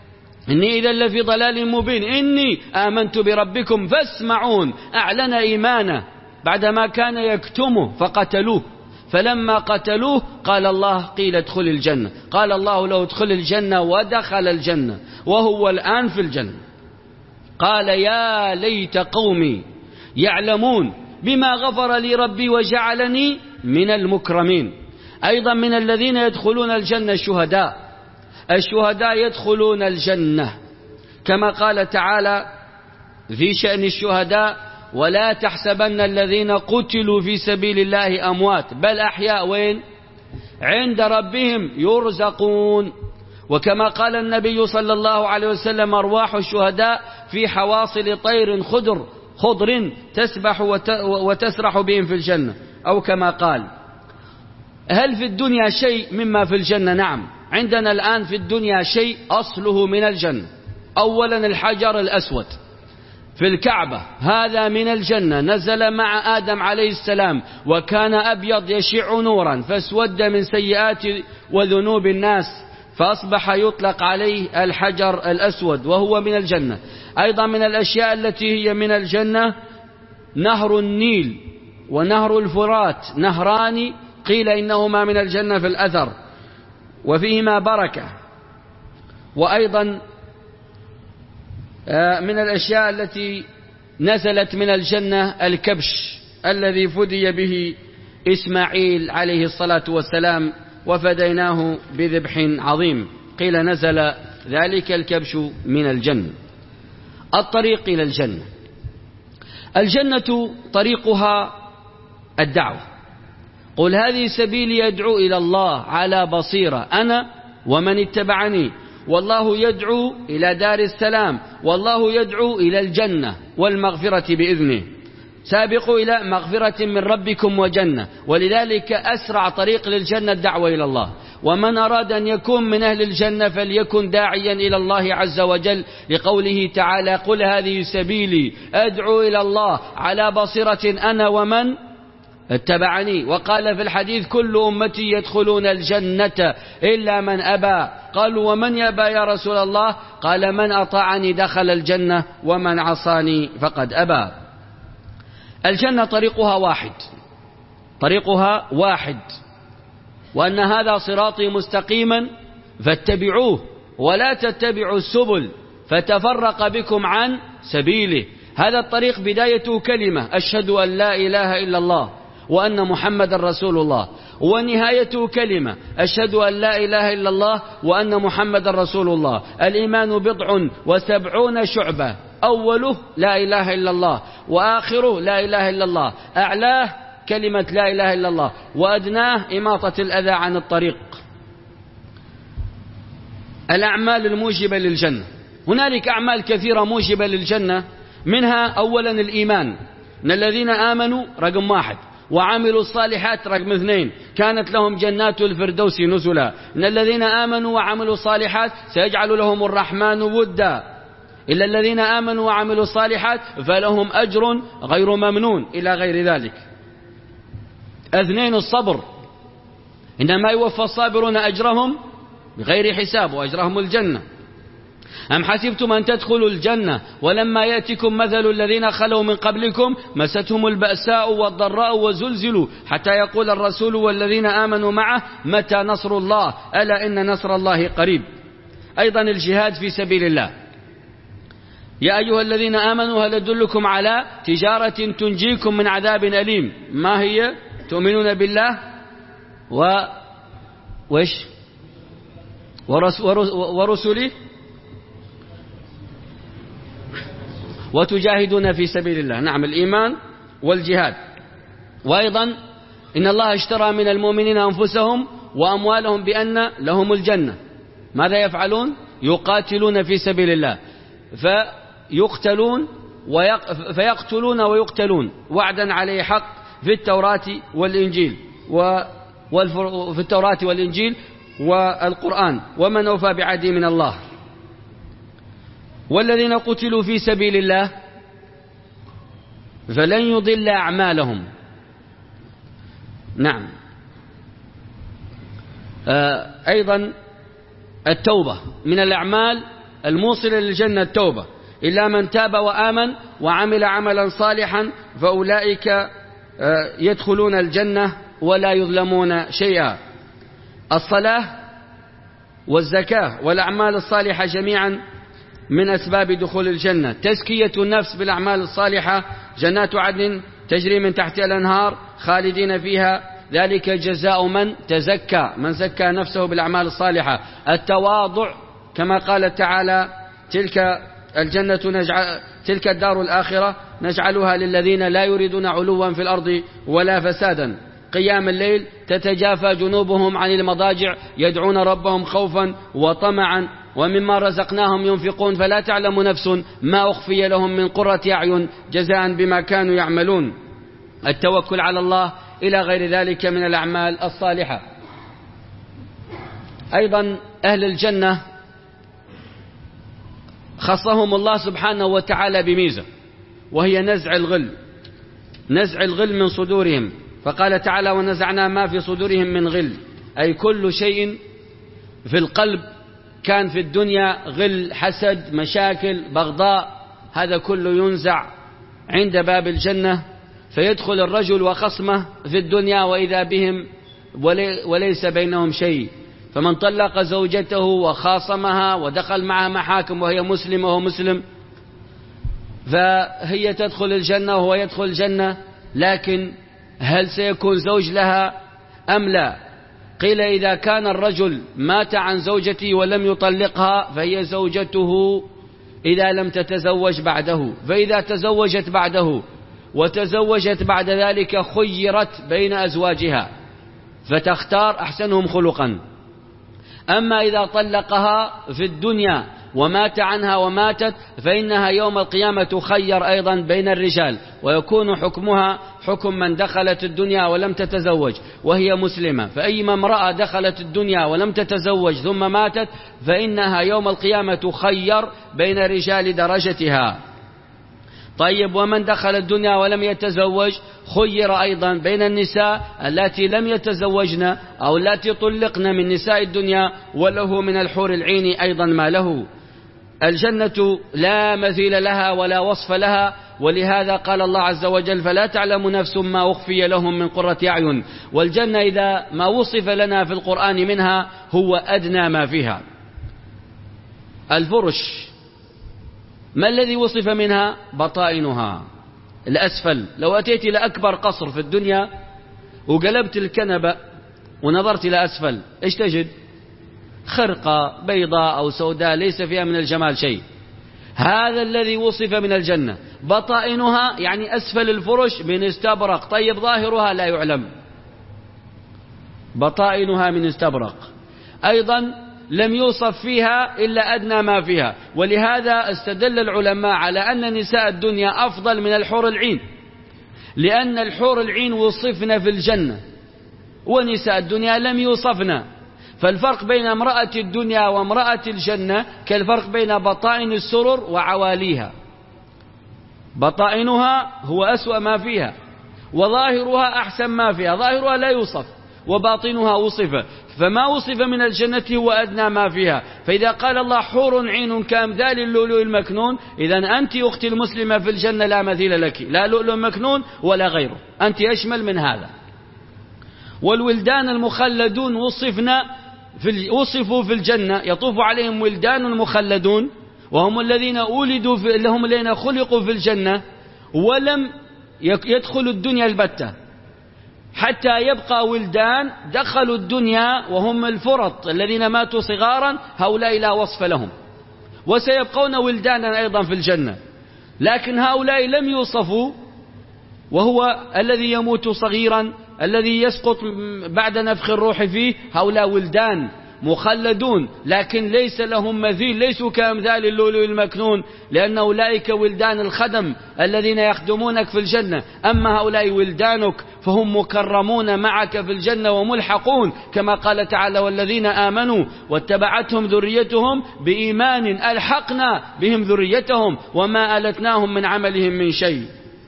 إني إذا لفي ضلال مبين، إني آمنت بربكم فاسمعون. أعلن إيمانه بعدما كان يكتمه فقتلوه، فلما قتلوه قال الله قيل ادخل الجنة، قال الله له ادخل الجنة ودخل الجنة وهو الآن في الجنة. قال يا ليت قومي يعلمون بما غفر لي ربي وجعلني من المكرمين. أيضا من الذين يدخلون الجنة الشهداء، الشهداء يدخلون الجنة كما قال تعالى في شأن الشهداء ولا تحسبن الذين قتلوا في سبيل الله أموات بل أحياء وين؟ عند ربهم يرزقون. وكما قال النبي صلى الله عليه وسلم أرواح الشهداء في حواصل طير خضر خضر تسبح وتسرح بهم في الجنة، أو كما قال. هل في الدنيا شيء مما في الجنة؟ نعم، عندنا الآن في الدنيا شيء أصله من الجنة. أولا الحجر الأسود في الكعبة، هذا من الجنة، نزل مع آدم عليه السلام وكان أبيض يشع نورا فاسود من سيئات وذنوب الناس فأصبح يطلق عليه الحجر الأسود وهو من الجنة. أيضا من الأشياء التي هي من الجنة نهر النيل ونهر الفرات، نهران قيل إنهما من الجنة في الأثر وفيهما بركة. وأيضا من الأشياء التي نزلت من الجنة الكبش الذي فدي به إسماعيل عليه الصلاة والسلام وفديناه بذبح عظيم، قيل نزل ذلك الكبش من الجنة. الطريق إلى الجنة، الجنة طريقها الدعوة. قل هذه سبيلي يدعو إلى الله على بصيرة أنا ومن اتبعني، والله يدعو إلى دار السلام، والله يدعو إلى الجنة والمغفرة بإذنه. سابقوا إلى مغفرة من ربكم وجنة، ولذلك أسرع طريق للجنة الدعوة إلى الله. ومن أراد أن يكون من أهل الجنة فليكن داعيا إلى الله عز وجل، لقوله تعالى قل هذه سبيلي أدعو إلى الله على بصيرة أنا ومن اتبعني. وقال في الحديث كل أمتي يدخلون الجنة إلا من أبى، قالوا ومن يأبى يا رسول الله؟ قال من أطاعني دخل الجنة ومن عصاني فقد أبى. الجنة طريقها واحد، طريقها واحد، وأن هذا صراطي مستقيما فاتبعوه ولا تتبعوا السبل فتفرق بكم عن سبيله. هذا الطريق بدايته كلمة أشهد أن لا إله إلا الله وأن محمد رسول الله، ونهايته كلمة أشهد أن لا إله إلا الله وأن محمد رسول الله. الإيمان بضع وسبعون شعبة، أوله لا إله إلا الله، وآخره لا إله إلا الله، أعلاه كلمة لا إله إلا الله، وأدناه إماطة الأذى عن الطريق. الأعمال الموجبة للجنة، هنالك أعمال كثيرة موجبة للجنة، منها أولا الإيمان، إن الذين آمنوا رقم واحد وعملوا الصالحات رقم اثنين كانت لهم جنات الفردوس نزلا. إن الذين آمنوا وعملوا الصالحات سيجعل لهم الرحمن ودا، إلا الذين آمنوا وعملوا الصالحات فلهم أجر غير ممنون، إلى غير ذلك. اثنين الصبر، إنما يوفى الصابرون أجرهم بغير حساب وأجرهم الجنة. أم حسبتم أن تدخلوا الجنة ولما يأتكم مثل الذين خلوا من قبلكم مستهم البأساء والضراء وزلزلوا حتى يقول الرسول والذين آمنوا معه متى نصر الله ألا إن نصر الله قريب. أيضا الجهاد في سبيل الله، يا أيها الذين آمنوا هل أدلكم على تجارة تنجيكم من عذاب أليم؟ ما هي؟ تؤمنون بالله و وش ورس... ورس... ورسله وتجاهدون في سبيل الله. نعم، الإيمان والجهاد. وأيضا إن الله اشترى من المؤمنين أنفسهم وأموالهم بأن لهم الجنة. ماذا يفعلون؟ يقاتلون في سبيل الله فيقتلون ويق... فيقتلون ويقتلون، وعدا عليه حق في التوراة والإنجيل و... والفر... في التوراة والإنجيل والقرآن، ومن أوفى بعهده من الله. والذين قتلوا في سبيل الله فلن يضل أعمالهم. نعم. أيضا التوبة من الأعمال الموصل للجنة التوبة، إلا من تاب وآمن وعمل عملا صالحا فأولئك يدخلون الجنة ولا يظلمون شيئا. الصلاة والزكاة والأعمال الصالحة جميعا من أسباب دخول الجنة. تزكية النفس بالأعمال الصالحة، جنات عدن تجري من تحتها الأنهار خالدين فيها، ذلك جزاء من تزكى، من زكى نفسه بالأعمال الصالحة. التواضع كما قال تعالى تلك الجنة نجعل تلك الدار الآخرة نجعلها للذين لا يريدون علوا في الأرض ولا فسادا. قيام الليل تتجافى جنوبهم عن المضاجع يدعون ربهم خوفا وطمعا ومما رزقناهم ينفقون فلا تعلم نفس ما أخفي لهم من قرة أعين جزاء بما كانوا يعملون. التوكل على الله إلى غير ذلك من الأعمال الصالحة. أيضا أهل الجنة خصهم الله سبحانه وتعالى بميزة، وهي نزع الغل، نزع الغل من صدورهم، فقال تعالى ونزعنا ما في صدورهم من غل، أي كل شيء في القلب كان في الدنيا غل، حسد، مشاكل، بغضاء، هذا كله ينزع عند باب الجنة، فيدخل الرجل وخصمه في الدنيا وإذا بهم وليس بينهم شيء. فمن طلق زوجته وخاصمها ودخل معها محاكم وهي مسلمة وهو مسلم فهي تدخل الجنة وهو يدخل الجنة، لكن هل سيكون زوج لها أم لا؟ قيل إذا كان الرجل مات عن زوجته ولم يطلقها فهي زوجته إذا لم تتزوج بعده، فإذا تزوجت بعده وتزوجت بعد ذلك خيرت بين أزواجها فتختار أحسنهم خلقا. أما إذا طلقها في الدنيا ومات عنها وماتت فإنها يوم القيامة تخير أيضا بين الرجال، ويكون حكمها حكم من دخلت الدنيا ولم تتزوج وهي مسلمة. فأيما امرأة دخلت الدنيا ولم تتزوج ثم ماتت فإنها يوم القيامة تخير بين رجال درجتها. طيب ومن دخل الدنيا ولم يتزوج خير أيضا بين النساء التي لم يتزوجن أو التي طلقن من نساء الدنيا وله من الحور العين أيضا ما له. الجنة لا مثيل لها ولا وصف لها، ولهذا قال الله عز وجل فلا تعلم نفس ما أخفي لهم من قرة أعين. والجنة إذا ما وصف لنا في القرآن منها هو أدنى ما فيها. الفرش ما الذي وصف منها؟ بطائنها الأسفل. لو أتيت إلى أكبر قصر في الدنيا وقلبت الكنبة ونظرت إلى أسفل إيش تجد؟ خرقة بيضاء أو سوداء ليس فيها من الجمال شيء. هذا الذي وصف من الجنة. بطائنها يعني أسفل الفرش من استبرق، طيب ظاهرها لا يعلم. بطائنها من استبرق. أيضا لم يوصف فيها إلا أدنى ما فيها، ولهذا استدل العلماء على أن نساء الدنيا أفضل من الحور العين، لأن الحور العين وصفنا في الجنة ونساء الدنيا لم يوصفنا. فالفرق بين امرأة الدنيا وامرأة الجنة كالفرق بين بطائن السرر وعواليها. بطائنها هو أسوأ ما فيها وظاهرها أحسن ما فيها، ظاهرها لا يوصف وباطنها وصف، فما وصف من الجنة هو أدنى ما فيها. فإذا قال الله حور عين كأمثال اللؤلؤ المكنون، إذن أنت أختي المسلمة في الجنة لا مثيل لك، لا لؤلؤ مكنون ولا غيره، أنت أشمل من هذا. والولدان المخلدون وصفنا في وصفوا في الجنة، يطوف عليهم ولدان مخلدون وهم الذين أولدوا في لهم الذين خلقوا في الجنة ولم يدخلوا الدنيا البتة، حتى يبقى ولدان دخلوا الدنيا وهم الفرط الذين ماتوا صغارا، هؤلاء لا وصف لهم، وسيبقون ولدانا أيضا في الجنة، لكن هؤلاء لم يوصفوا، وهو الذي يموت صغيرا الذي يسقط بعد نفخ الروح فيه، هؤلاء ولدان مخلدون لكن ليس لهم مثيل، ليسوا كأمثال اللؤلؤ المكنون، لأن أولئك ولدان الخدم الذين يخدمونك في الجنة، أما هؤلاء ولدانك فهم مكرمون معك في الجنة وملحقون، كما قال تعالى والذين آمنوا واتبعتهم ذريتهم بإيمان ألحقنا بهم ذريتهم وما ألتناهم من عملهم من شيء.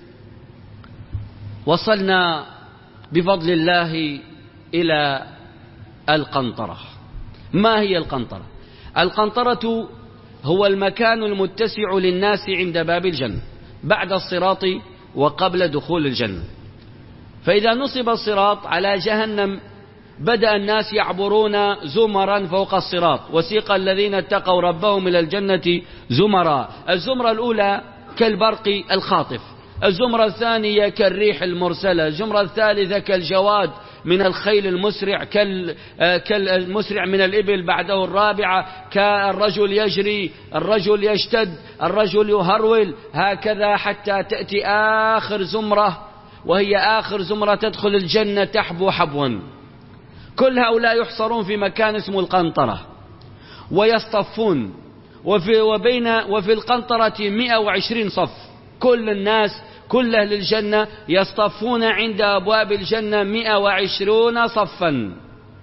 وصلنا بفضل الله إلى القنطرة. ما هي القنطرة؟ القنطرة هو المكان المتسع للناس عند باب الجنة بعد الصراط وقبل دخول الجنة. فإذا نصب الصراط على جهنم بدأ الناس يعبرون زمرا فوق الصراط، وسيق الذين اتقوا ربهم إلى الجنة زمرا. الزمرة الأولى كالبرق الخاطف، الزمرة الثانية كالريح المرسلة، الزمرة الثالثة كالجواد من الخيل المسرع، كالمسرع من الإبل، بعده الرابعة كالرجل يجري، الرجل يشتد، الرجل يهرول، هكذا حتى تأتي آخر زمرة، وهي آخر زمرة تدخل الجنة تحبو حبوا. كل هؤلاء يحصرون في مكان اسمه القنطرة ويصطفون، وفي, وبين وفي القنطرة مئة وعشرين صف، كل الناس كل أهل الجنة يصطفون عند أبواب الجنة مئة وعشرون صفا.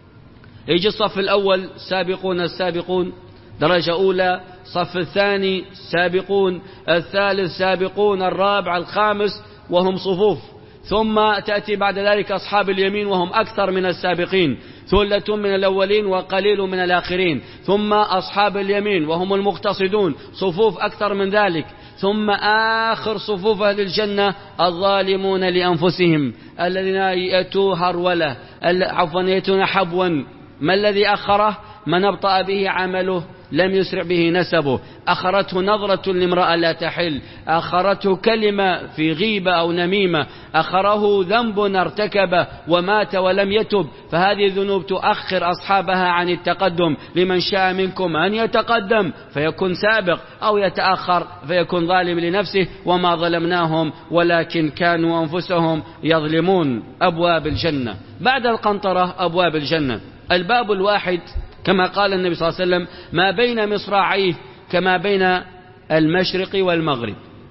يجي الصف الأول سابقون السابقون درجة أولى، صف الثاني سابقون، الثالث سابقون، الرابع، الخامس، وهم صفوف. ثم تأتي بعد ذلك أصحاب اليمين وهم أكثر من السابقين، ثلة من الأولين وقليل من الآخرين. ثم أصحاب اليمين وهم المقتصدون، صفوف أكثر من ذلك. ثم آخر صفوف أهل الجنة الظالمون لأنفسهم الذين يأتوا هرولة، عفوا يأتون حبوا. ما الذي أخره؟ من أبطأ به عمله لم يسرع به نسبه، أخرته نظرة لامرأة لا تحل، أخرته كلمة في غيبة أو نميمة، أخره ذنب ارتكبه ومات ولم يتب. فهذه الذنوب تؤخر أصحابها عن التقدم. لمن شاء منكم أن يتقدم فيكون سابق، أو يتأخر فيكون ظالم لنفسه، وما ظلمناهم ولكن كانوا أنفسهم يظلمون. أبواب الجنة بعد القنطرة أبواب الجنة. الباب الواحد كما قال النبي صلى الله عليه وسلم ما بين مصراعيه كما بين المشرق والمغرب،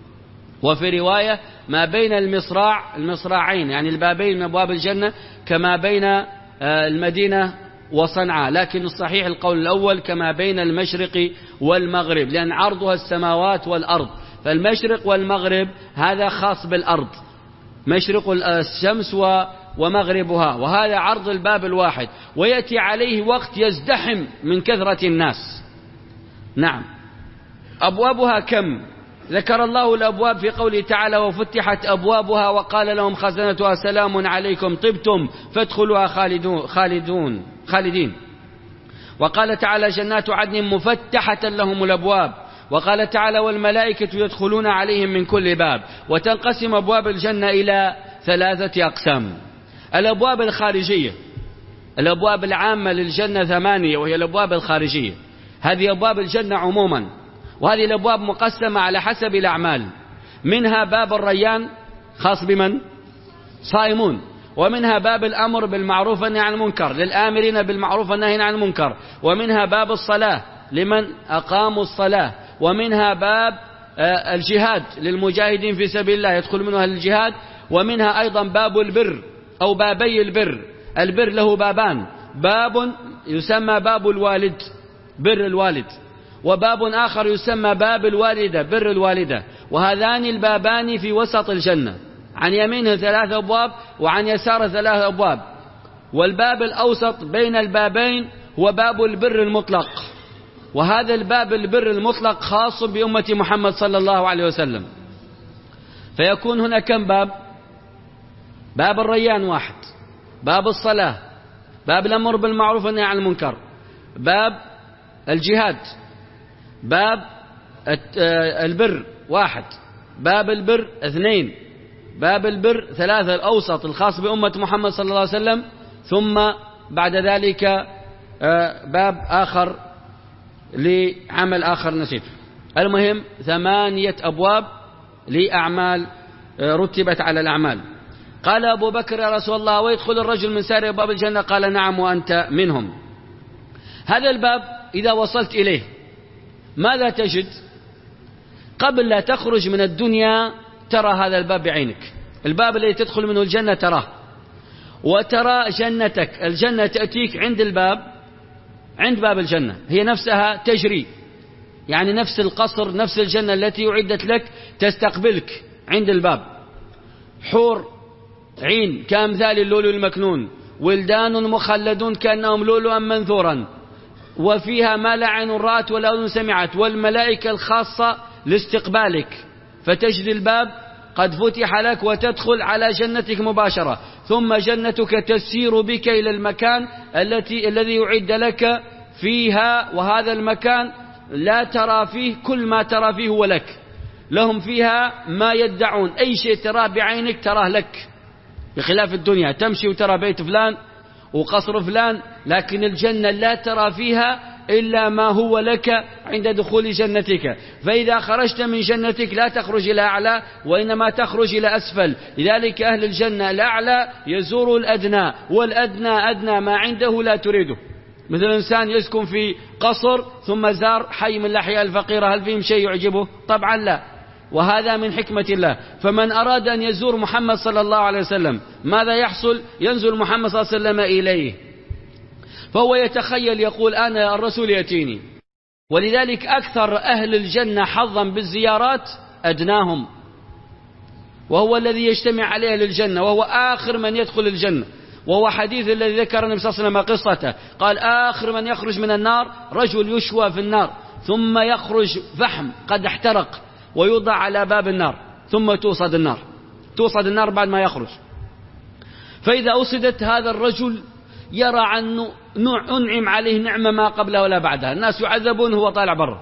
وفي رواية ما بين المصراع المصراعين يعني البابين من أبواب الجنة كما بين المدينة وصنعاء، لكن الصحيح القول الأول كما بين المشرق والمغرب، لأن عرضها السماوات والأرض. فالمشرق والمغرب هذا خاص بالأرض، مشرق الشمس و ومغربها، وهذا عرض الباب الواحد. ويأتي عليه وقت يزدحم من كثرة الناس. نعم. أبوابها كم؟ ذكر الله الأبواب في قوله تعالى وفتحت أبوابها وقال لهم خزنتها سلام عليكم طبتم فادخلوها خالدون خالدون خالدين. وقال تعالى جنات عدن مفتحة لهم الأبواب. وقال تعالى والملائكة يدخلون عليهم من كل باب. وتنقسم أبواب الجنة إلى ثلاثة أقسام. الأبواب الخارجية، الأبواب العامة للجنة ثمانية، وهي الأبواب الخارجية. هذه أبواب الجنة عموما، وهذه الأبواب مقسمة على حسب الأعمال. منها باب الريان خاص بمن؟ صائمون. ومنها باب الأمر بالمعروف والنهي عن المنكر للآمرين بالمعروف والنهي عن المنكر. ومنها باب الصلاة لمن أقاموا الصلاة. ومنها باب الجهاد للمجاهدين في سبيل الله يدخل منها الجهاد. ومنها أيضا باب البر أو بابي البر. البر له بابان، باب يسمى باب الوالد بر الوالد، وباب آخر يسمى باب الوالدة بر الوالدة. وهذان البابان في وسط الجنة، عن يمينه ثلاث أبواب وعن يساره ثلاث أبواب. والباب الأوسط بين البابين هو باب البر المطلق، وهذا الباب البر المطلق خاص بأمة محمد صلى الله عليه وسلم. فيكون هنا كم باب؟ باب الريان واحد، باب الصلاة، باب الأمر بالمعروف والنهي عن المنكر، باب الجهاد، باب البر واحد، باب البر اثنين، باب البر ثلاثة الأوسط الخاص بأمة محمد صلى الله عليه وسلم. ثم بعد ذلك باب آخر لعمل آخر نسيته. المهم ثمانية أبواب لأعمال رتبت على الأعمال. قال أبو بكر يا رسول الله ويدخل الرجل من سائر أبواب الجنة؟ قال نعم وأنت منهم. هذا الباب إذا وصلت إليه ماذا تجد؟ قبل لا تخرج من الدنيا ترى هذا الباب بعينك، الباب الذي تدخل منه الجنة تراه، وترى جنتك، الجنة تأتيك عند الباب، عند باب الجنة هي نفسها تجري، يعني نفس القصر نفس الجنة التي أعدت لك تستقبلك عند الباب. حور عين كأمثال اللؤلؤ المكنون، ولدان مخلدون كأنهم لؤلؤا منثورا. وفيها ما لا عين رأت ولا أذن سمعت، والملائكة الخاصة لاستقبالك، فتجد الباب قد فتح لك وتدخل على جنتك مباشرة، ثم جنتك تسير بك إلى المكان التي الذي يعد لك فيها، وهذا المكان لا ترى فيه كل ما ترى فيه هو لك. لهم فيها ما يدعون، أي شيء تراه بعينك تراه لك، بخلاف الدنيا تمشي وترى بيت فلان وقصر فلان، لكن الجنة لا ترى فيها إلا ما هو لك عند دخول جنتك. فإذا خرجت من جنتك لا تخرج إلى أعلى، وإنما تخرج إلى أسفل. لذلك أهل الجنة الأعلى يزور الأدنى، والأدنى أدنى ما عنده لا تريده. مثل إنسان يسكن في قصر ثم زار حي من الأحياء الفقيرة، هل فيهم شيء يعجبه؟ طبعا لا. وهذا من حكمة الله. فمن أراد أن يزور محمد صلى الله عليه وسلم ماذا يحصل؟ ينزل محمد صلى الله عليه وسلم إليه، فهو يتخيل يقول أنا الرسول يأتيني. ولذلك أكثر أهل الجنة حظا بالزيارات أدناهم، وهو الذي يجتمع عليه أهل الجنة، وهو آخر من يدخل الجنة. وهو حديث الذي ذكر النبي صلى الله عليه وسلم قصته، قال آخر من يخرج من النار رجل يشوى في النار، ثم يخرج فحم قد احترق ويوضع على باب النار، ثم توصد النار توصد النار بعد ما يخرج. فإذا أصدت هذا الرجل يرى عنه أنعم عليه نعمة ما قبله ولا بعدها، الناس يعذبون هو طالع برا.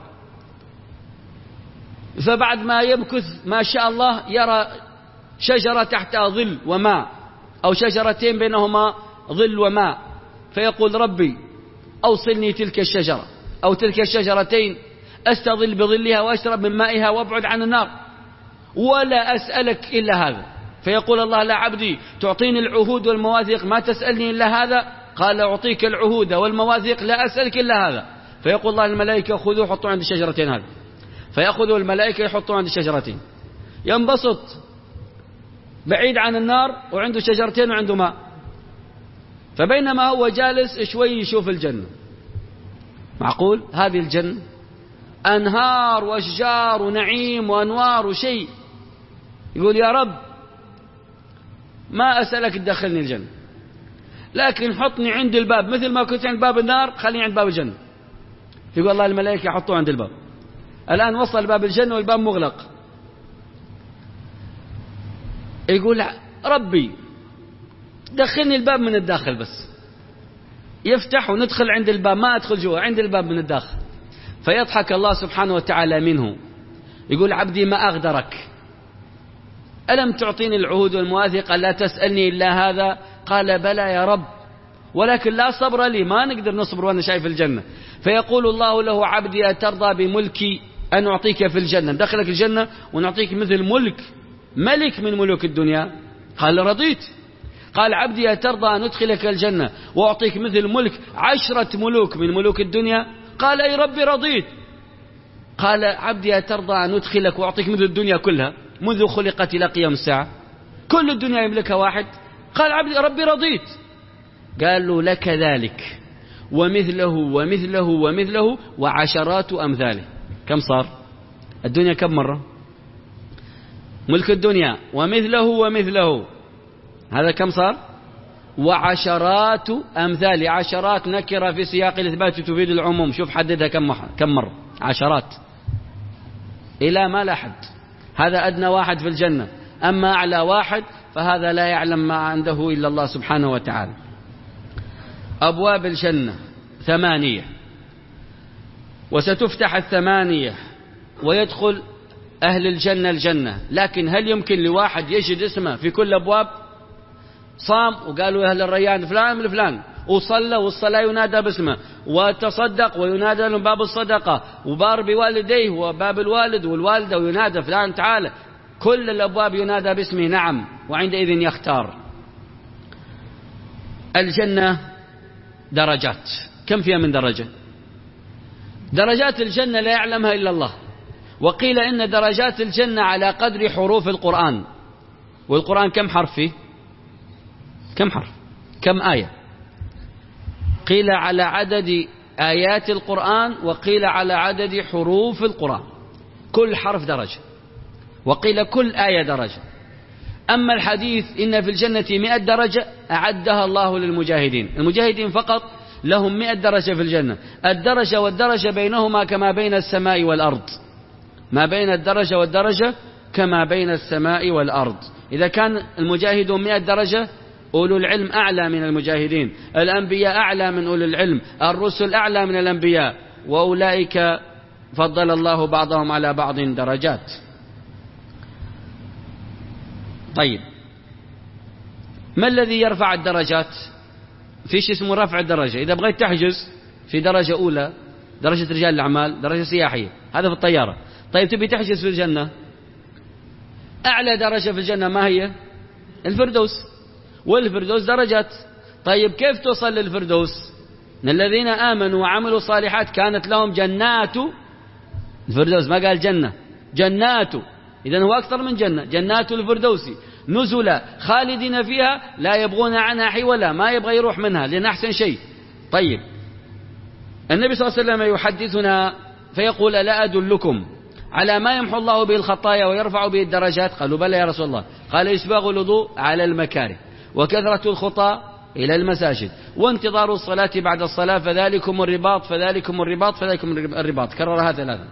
فبعد ما يمكث ما شاء الله يرى شجرة تحتها ظل وماء، أو شجرتين بينهما ظل وماء، فيقول ربي أوصلني تلك الشجرة أو تلك الشجرتين أستظل بظلها وأشرب من مائها وأبعد عن النار، ولا أسألك إلا هذا. فيقول الله لا عبدي تعطيني العهود والمواثيق ما تسألني إلا هذا؟ قال أعطيك العهود والمواثيق لا أسألك إلا هذا. فيقول الله الملائكة خذوه حطوا عند الشجرتين هذه، فيأخذوا الملائكة يحطوا عند الشجرتين، ينبسط بعيد عن النار وعنده شجرتين وعنده ماء. فبينما هو جالس شوي يشوف الجنة، معقول هذه الجنة أنهار وأشجار ونعيم وأنوار وشيء، يقول يا رب ما أسألك تدخلني الجنة، لكن حطني عند الباب مثل ما كنت عند باب النار، خليني عند باب الجنة. يقول الله الملائكة يحطوه عند الباب، الآن وصل باب الجنة والباب مغلق. يقول ربي دخلني الباب من الداخل بس، يفتح وندخل عند الباب، ما أدخل جوا، عند الباب من الداخل. فيضحك الله سبحانه وتعالى منه، يقول عبدي ما أغدرك، ألم تعطيني العهود والمواثيق لا تسألني إلا هذا؟ قال بلى يا رب، ولكن لا صبر لي، ما نقدر نصبر وأنا شايف الجنة. فيقول الله له عبدي أترضى بملكي أن أعطيك في الجنة، ندخلك الجنة ونعطيك مثل ملك ملك من ملوك الدنيا؟ قال رضيت. قال عبدي أترضى أن أدخلك الجنة وأعطيك مثل ملك عشرة ملوك من ملوك الدنيا؟ قال أي ربي رضيت. قال عبدي أترضى أن أدخلك وأعطيك مثل الدنيا كلها منذ خلقت إلى قيام الساعة، كل الدنيا يملكها واحد؟ قال عبدي ربي رضيت. قال له لك ذلك ومثله ومثله ومثله وعشرات أمثاله. كم صار الدنيا؟ كم مرة ملك الدنيا ومثله ومثله، هذا كم صار؟ وعشرات أمثال. عشرات نكرة في سياق الإثبات تفيد العموم، شوف حددها كم كم مرة، عشرات إلى ما لا حد. هذا أدنى واحد في الجنة، أما أعلى واحد فهذا لا يعلم ما عنده إلا الله سبحانه وتعالى. أبواب الجنة ثمانية، وستفتح الثمانية ويدخل أهل الجنة الجنة، لكن هل يمكن لواحد يجد اسمه في كل أبواب؟ صام وقالوا أهل الريان فلان من فلان، وصلى والصلاة ينادى باسمه، وتصدق وينادى لهم باب الصدقة، وبار بوالديه وباب الوالد والوالدة وينادى فلان تعالى، كل الأبواب ينادى باسمه. نعم، وعندئذ يختار. الجنة درجات، كم فيها من درجة؟ درجات الجنة لا يعلمها إلا الله. وقيل إن درجات الجنة على قدر حروف القرآن. والقرآن كم حرف فيه؟ كم حرف؟ كم آية؟ قيل على عدد آيات القرآن، وقيل على عدد حروف القرآن، كل حرف درجة، وقيل كل آية درجة. أما الحديث إن في الجنة مئة درجة أعدها الله للمجاهدين، المجاهدين فقط لهم مئة درجة في الجنة. الدرجة والدرجة بينهما كما بين السماء والأرض، ما بين الدرجة والدرجة كما بين السماء والأرض. إذا كان المجاهدون مئة درجة، أولو العلم أعلى من المجاهدين، الأنبياء أعلى من أولو العلم، الرسل أعلى من الأنبياء، وأولئك فضل الله بعضهم على بعض درجات. طيب، ما الذي يرفع الدرجات؟ فيش اسمه رفع الدرجة. إذا بغيت تحجز في درجة أولى، درجة رجال الأعمال، درجة سياحية، هذا في الطيارة. طيب تبي تحجز في الجنة، أعلى درجة في الجنة ما هي؟ الفردوس، والفردوس درجات. طيب كيف توصل للفردوس؟ إن الذين آمنوا وعملوا الصالحات كانت لهم جنات الفردوس، ما قال جنة، جنات، إذن هو أكثر من جنة، جنات الفردوس نزلا خالدين فيها لا يبغون عنها حولا، ما يبغى يروح منها لأن أحسن شيء. طيب النبي صلى الله عليه وسلم يحدثنا فيقول ألا أدلكم على ما يمحو الله به الخطايا ويرفع به الدرجات؟ قالوا بلى يا رسول الله. قال إسباغ الوضوء على المكاره، وكثرة الخطى إلى المساجد، وانتظار الصلاة بعد الصلاة، فذلكم الرباط فذلكم الرباط فذلكم الرباط. كررها ثلاثا.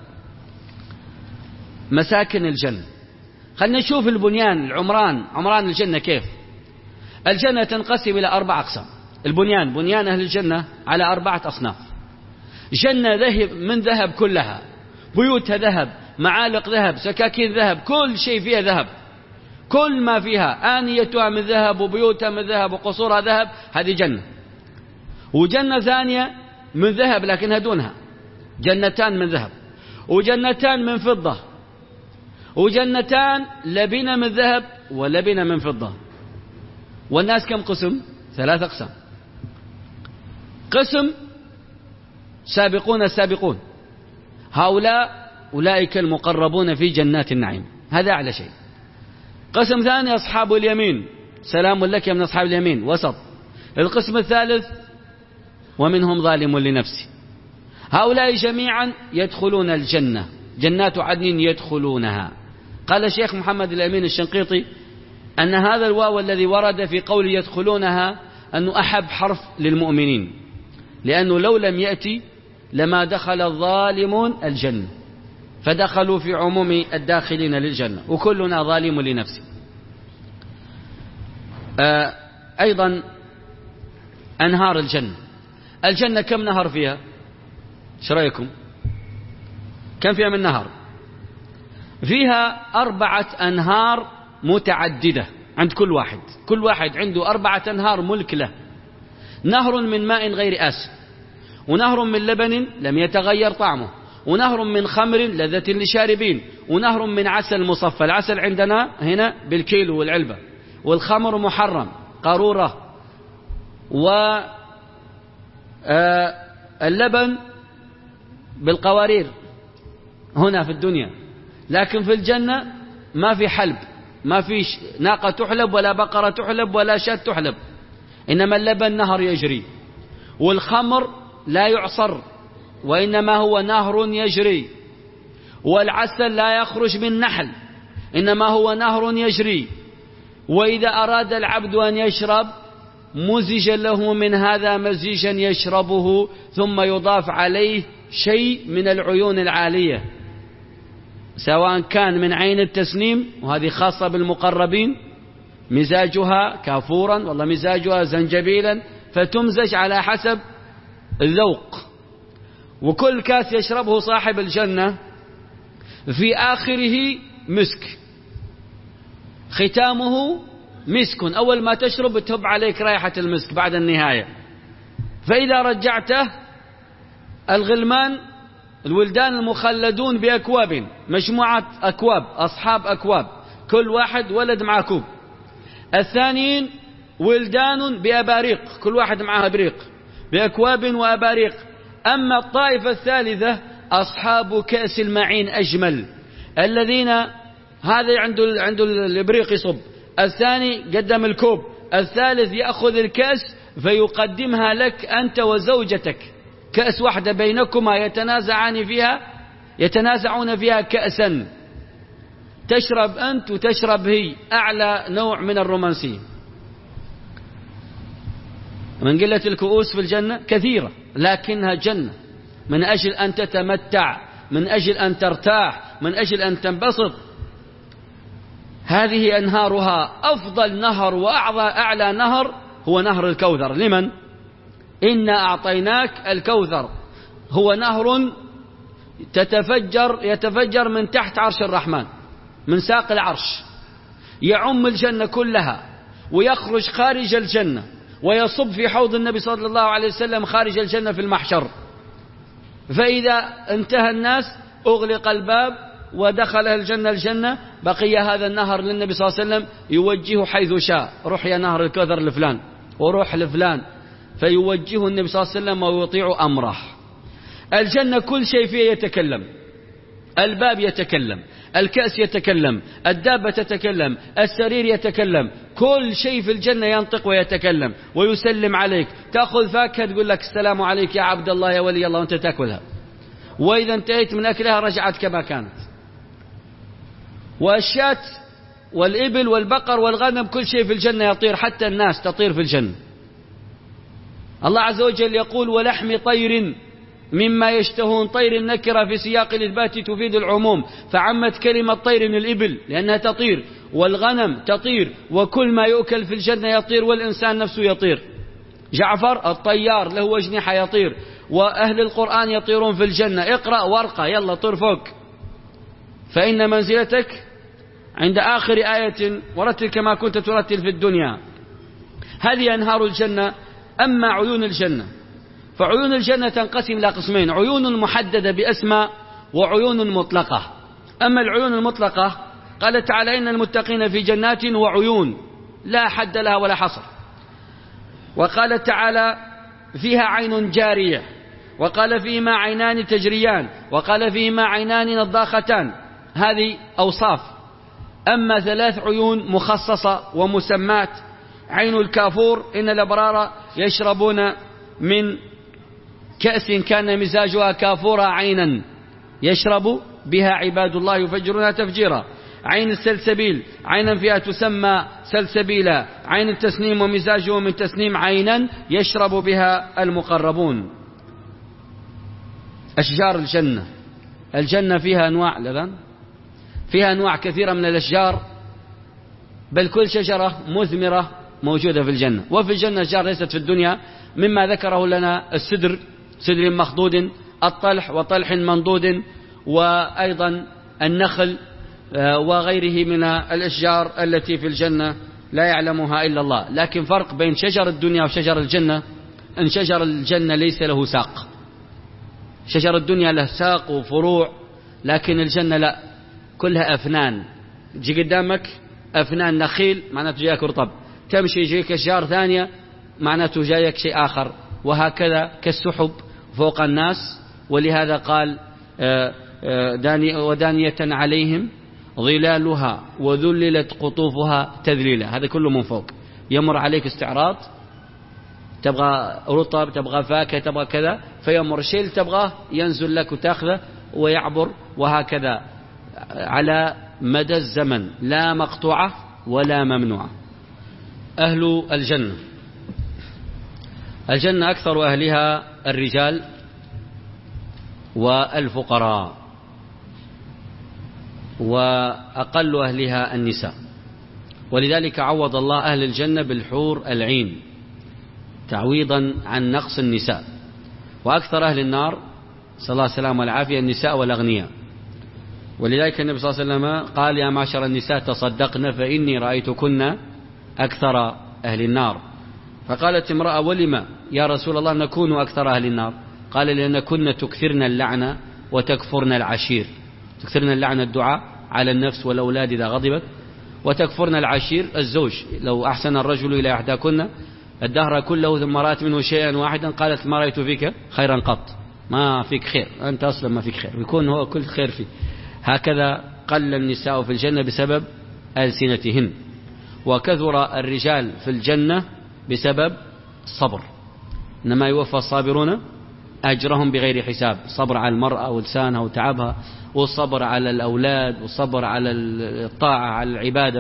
مساكن الجنة، خلنا نشوف البنيان، العمران، عمران الجنة كيف. الجنة تنقسم إلى أربع أقسام. البنيان، بنيان أهل الجنة على أربعة أصناف. جنة ذهب من ذهب كلها، بيوتها ذهب، معالق ذهب، سكاكين ذهب، كل شيء فيها ذهب، كل ما فيها، آنيتها من ذهب وبيوتها من ذهب وقصورها ذهب، هذه جنة. وجنة ثانية من ذهب لكنها دونها، جنتان من ذهب، وجنتان من فضة، وجنتان لبنة من ذهب ولبنة من فضة. والناس كم قسم؟ ثلاث أقسام. قسم سابقون السابقون، هؤلاء أولئك المقربون في جنات النعيم، هذا أعلى شيء. قسم ثاني أصحاب اليمين، سلام لك من أصحاب اليمين، وسط. القسم الثالث ومنهم ظالم لنفسه. هؤلاء جميعا يدخلون الجنة، جنات عدن يدخلونها. قال الشيخ محمد الأمين الشنقيطي أن هذا الواو الذي ورد في قول يدخلونها أنه أحب حرف للمؤمنين، لأنه لو لم يأتي لما دخل الظالمون الجنة، فدخلوا في عموم الداخلين للجنة، وكلنا ظالم لنفسه. آه أيضا أنهار الجنة. الجنة كم نهر فيها؟ ايش رأيكم؟ كم فيها من نهر؟ فيها أربعة أنهار متعددة عند كل واحد، كل واحد عنده أربعة أنهار ملك له. نهر من ماء غير آسن، ونهر من لبن لم يتغير طعمه، ونهر من خمر لذة للشاربين، ونهر من عسل مصفى. العسل عندنا هنا بالكيلو والعلبة، والخمر محرم قارورة، واللبن بالقوارير هنا في الدنيا. لكن في الجنة ما في حلب، ما في ناقة تحلب ولا بقرة تحلب ولا شاة تحلب، إنما اللبن نهر يجري، والخمر لا يعصر وإنما هو نهر يجري، والعسل لا يخرج من نحل إنما هو نهر يجري. وإذا أراد العبد أن يشرب مزج له من هذا مزيجا يشربه، ثم يضاف عليه شيء من العيون العالية، سواء كان من عين التسنيم، وهذه خاصة بالمقربين، مزاجها كافورا والله مزاجها زنجبيلا، فتمزج على حسب الذوق. وكل كاس يشربه صاحب الجنة في آخره مسك، ختامه مسك، أول ما تشرب تهب عليك رائحة المسك بعد النهاية. فإذا رجعته الغلمان الولدان المخلدون بأكواب، مجموعة أكواب، أصحاب أكواب، كل واحد ولد مع كوب. الثانيين ولدان بأباريق، كل واحد معها بريق، بأكواب وأباريق. أما الطائفة الثالثة أصحاب كأس المعين أجمل، الذين هذا عنده عنده البريق يصب، الثاني قدم الكوب، الثالث يأخذ الكأس فيقدمها لك أنت وزوجتك، كأس واحدة بينكما يتنازعان فيها، يتنازعون فيها كأسا، تشرب أنت وتشرب هي، أعلى نوع من الرومانسية. من قلة الكؤوس في الجنة كثيرة، لكنها جنة من أجل أن تتمتع، من أجل أن ترتاح، من أجل أن تنبسط. هذه أنهارها. أفضل نهر وأعلى نهر هو نهر الكوثر. لمن؟ إنا أعطيناك الكوثر، هو نهر تتفجر يتفجر من تحت عرش الرحمن، من ساق العرش، يعم الجنة كلها ويخرج خارج الجنة ويصب في حوض النبي صلى الله عليه وسلم خارج الجنة في المحشر. فإذا انتهى الناس أغلق الباب ودخل الجنة الجنة، بقي هذا النهر للنبي صلى الله عليه وسلم يوجهه حيث شاء. روح يا نهر الكوثر لفلان وروح لفلان، فيوجهه النبي صلى الله عليه وسلم ويطيع أمره. الجنة كل شيء فيه يتكلم، الباب يتكلم، الكأس يتكلم، الدابة تتكلم، السرير يتكلم، كل شيء في الجنة ينطق ويتكلم ويسلم عليك. تأخذ فاكهة تقول لك السلام عليك يا عبد الله يا ولي الله، وانت تأكلها، وإذا انتهيت من أكلها رجعت كما كانت. والشاة والإبل والبقر والغنم كل شيء في الجنة يطير، حتى الناس تطير في الجنة. الله عز وجل يقول ولحم طير مما يشتهون. طير النكرة في سياق الإثبات تفيد العموم، فعمت كلمة طير الإبل لأنها تطير، والغنم تطير، وكل ما يؤكل في الجنة يطير، والإنسان نفسه يطير. جعفر الطيار له أجنحة يطير، وأهل القرآن يطيرون في الجنة. اقرأ ورقة يلا طير فوق، فإن منزلتك عند آخر آية، ورتل كما كنت ترتل في الدنيا. هذه أنهار الجنة. أما عيون الجنة فعيون الجنة تنقسم إلى قسمين: عيون محددة بأسماء، وعيون مطلقة. أما العيون المطلقة قال تعالى إن المتقين في جنات وعيون لا حد لها ولا حصر. وقال تعالى فيها عين جارية، وقال فيهما عينان تجريان، وقال فيهما عينان نضاختان. هذه أوصاف. أما ثلاث عيون مخصصة ومسمات: عين الكافور إن الأبرار يشربون من كأس كان مزاجها كافورا عينا يشرب بها عباد الله يفجرونها تفجيرا. عين السلسبيل عينا فيها تسمى سلسبيلا. عين التسنيم ومزاجه من تسنيم عينا يشرب بها المقربون. أشجار الجنة. الجنة فيها أنواع لذن فيها أنواع كثيرة من الأشجار، بل كل شجرة مثمرة موجودة في الجنة. وفي الجنة أشجار ليست في الدنيا، مما ذكره لنا السدر، سدر مخضود، الطلح وطلح منضود، وأيضا النخل وغيره من الأشجار التي في الجنة لا يعلمها إلا الله. لكن فرق بين شجر الدنيا وشجر الجنة أن شجر الجنة ليس له ساق. شجر الدنيا له ساق وفروع، لكن الجنة لا، كلها أفنان. تجي قدامك أفنان نخيل معناته جايك رطب، تمشي يجيك أشجار ثانية معناته جايك شيء آخر، وهكذا كالسحب فوق الناس. ولهذا قال ودانية عليهم ظلالها وذللت قطوفها تذليلا. هذا كله من فوق، يمر عليك استعراض، تبغى رطب، تبغى فاكهة، تبغى كذا، فيمر شيء تبغاه ينزل لك وتأخذه ويعبر، وهكذا على مدى الزمن، لا مقطوعة ولا ممنوعة. أهل الجنة. الجنة أكثر أهلها الرجال والفقراء، وأقل أهلها النساء. ولذلك عوض الله أهل الجنة بالحور العين تعويضا عن نقص النساء. وأكثر أهل النار صلى الله عليه وسلم والعافية النساء والأغنياء. ولذلك النبي صلى الله عليه وسلم قال يا معشر النساء تصدقن فإني رأيتكن أكثر أهل النار. فقالت امرأة ولما يا رسول الله نكون أكثر أهل النار؟ قال لأنكن تكثرن اللعنة وتكفرن العشير. تكثرن اللعنة الدعاء على النفس والأولاد إذا غضبت، وتكفرن العشير الزوج. لو أحسن الرجل إلى إحداكن الدهر كله ثم رأت منه شيئا واحدا قالت ما رأيت فيك خيرا قط، ما فيك خير، أنت أصلا ما فيك خير، ويكون هو كل خير فيه. هكذا قل النساء في الجنة بسبب ألسنتهن، وكثر الرجال في الجنة بسبب الصبر. إنما يوفى الصابرون أجرهم بغير حساب. صبر على المرأة ولسانها وتعبها، والصبر على الأولاد، والصبر على الطاعة على العبادة.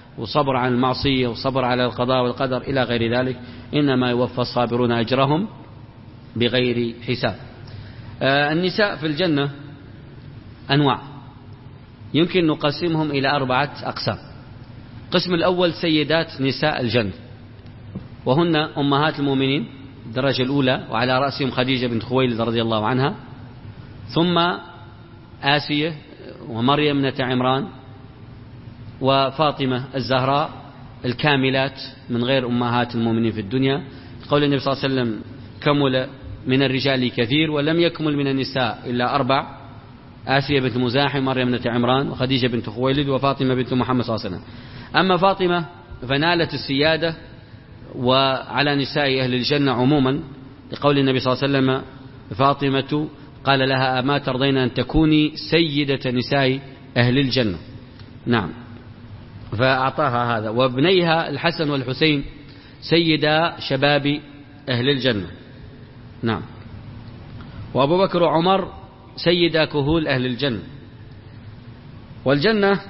وصبر عن المعصية وصبر على القضاء والقدر إلى غير ذلك، إنما يوفى الصابرون أجرهم بغير حساب. النساء في الجنة أنواع يمكن نقسمهم إلى أربعة أقسام. القسم الأول سيدات نساء الجنة، وهن أمهات المؤمنين الدرجة الأولى، وعلى رأسهم خديجة بنت خويلد رضي الله عنها، ثم آسية ومريم ابنة عمران وفاطمة الزهراء الكاملات من غير أمهات المؤمنين في الدنيا. قول النبي صلى الله عليه وسلم كمل من الرجال كثير ولم يكمل من النساء إلا أربع: آسية بنت مزاحم، مريم ابنة عمران، وخديجة بنت خويلد، وفاطمة بنت محمد صلى الله عليه وسلم. أما فاطمة فنالت السيادة وعلى نساء أهل الجنة عموما، لقول النبي صلى الله عليه وسلم فاطمة قال لها: أما ترضين أن تكوني سيدة نساء أهل الجنة؟ نعم، فأعطاها هذا. وابنيها الحسن والحسين سيدا شباب أهل الجنة. نعم. وأبو بكر وعمر سيدا كهول أهل الجنة. والجنة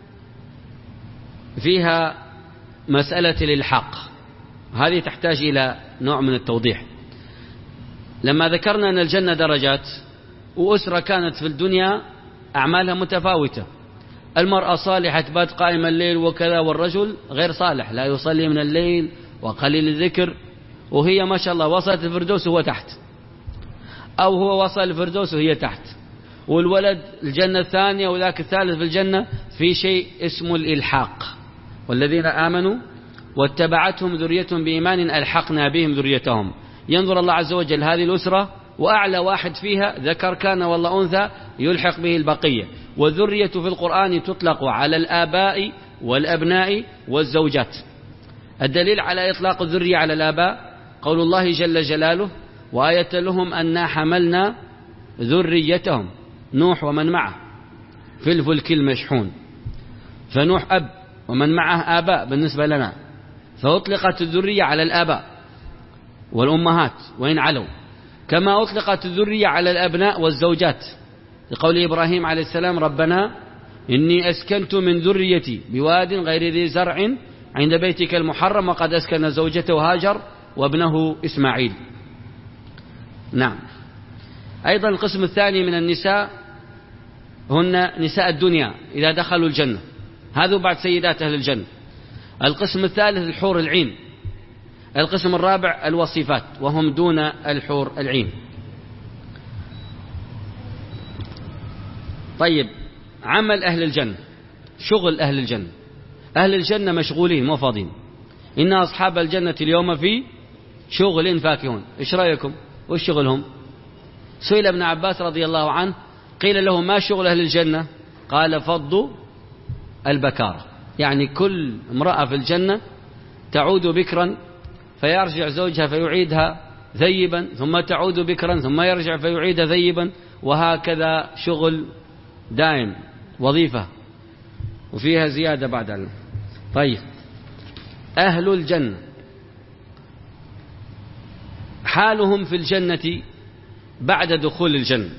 فيها مسألة الإلحاق، هذه تحتاج إلى نوع من التوضيح. لما ذكرنا أن الجنة درجات، وأسرة كانت في الدنيا أعمالها متفاوتة، المرأة صالحة تبات قائمة الليل وكذا، والرجل غير صالح لا يصلي من الليل وقليل الذكر، وهي ما شاء الله وصلت الفردوس وهو تحت، أو هو وصل الفردوس وهي تحت، والولد الجنة الثانية وذاك الثالث في الجنة. في شيء اسمه الإلحاق: والذين آمنوا واتبعتهم ذريتهم بإيمان ألحقنا بهم ذريتهم. ينظر الله عز وجل هذه الأسرة، وأعلى واحد فيها ذكر كان والله أنثى يلحق به البقية. والذرية في القرآن تطلق على الآباء والأبناء والزوجات. الدليل على إطلاق الذرية على الآباء قول الله جل جلاله: وآية لهم أنا حملنا ذريتهم نوح ومن معه في الفلك المشحون. فنوح أب ومن معه آباء بالنسبة لنا، فأطلقت الذرية على الآباء والأمهات وإن علوا، كما أطلقت الذرية على الأبناء والزوجات، لقول إبراهيم عليه السلام: ربنا إني أسكنت من ذريتي بواد غير ذي زرع عند بيتك المحرم، وقد أسكن زوجته هاجر وابنه إسماعيل. نعم. أيضا القسم الثاني من النساء هن نساء الدنيا إذا دخلوا الجنة، هذا بعد سيدات أهل الجنة. القسم الثالث الحور العين. القسم الرابع الوصيفات، وهم دون الحور العين. طيب، عمل أهل الجنة، شغل أهل الجنة. أهل الجنة مشغولين مو فاضين. إن أصحاب الجنة اليوم في شغل فاكهون. إيش رأيكم؟ وش شغلهم؟ سئل ابن عباس رضي الله عنه، قيل له: ما شغل أهل الجنة؟ قال: فض البكارة. يعني كل امرأة في الجنة تعود بكرا فيرجع زوجها فيعيدها ذيبا، ثم تعود بكرا ثم يرجع فيعيدها ذيبا، وهكذا شغل دائم، وظيفة وفيها زيادة بعد عنه. طيب، أهل الجنة حالهم في الجنة بعد دخول الجنة.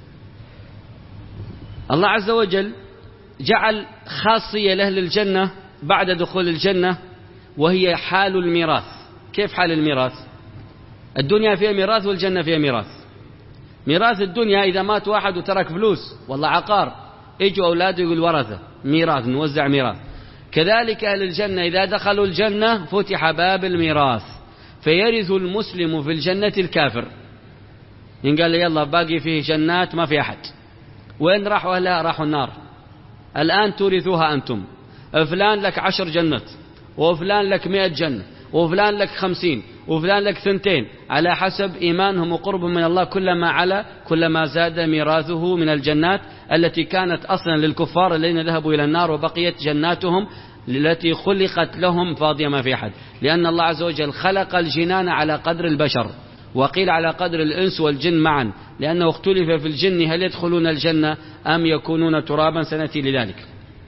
الله عز وجل جعل خاصية لأهل الجنة بعد دخول الجنة، وهي حال الميراث. كيف حال الميراث؟ الدنيا فيها ميراث والجنة فيها ميراث. ميراث الدنيا إذا مات واحد وترك فلوس والله عقار، يجوا أولاده يقول ورثة ميراث، نوزع ميراث. كذلك أهل الجنة إذا دخلوا الجنة فتح باب الميراث، فيرث المسلم في الجنة الكافر. إن قال لي يلا باقي فيه جنات ما في أحد، وين راحوا أهلها؟ راحوا النار. الآن تورثوها أنتم. فلان لك عشر جنات، وفلان لك مئة جنة، وفلان لك خمسين، وفلان لك ثنتين، على حسب إيمانهم وقربهم من الله. كلما على كلما زاد ميراثه من الجنات التي كانت أصلا للكفار الذين ذهبوا إلى النار، وبقيت جناتهم التي خلقت لهم فاضية ما في أحد، لأن الله عز وجل خلق الجنان على قدر البشر، وقيل على قدر الإنس والجن معا، لأنه اختلف في الجن هل يدخلون الجنة أم يكونون ترابا، سنأتي لذلك.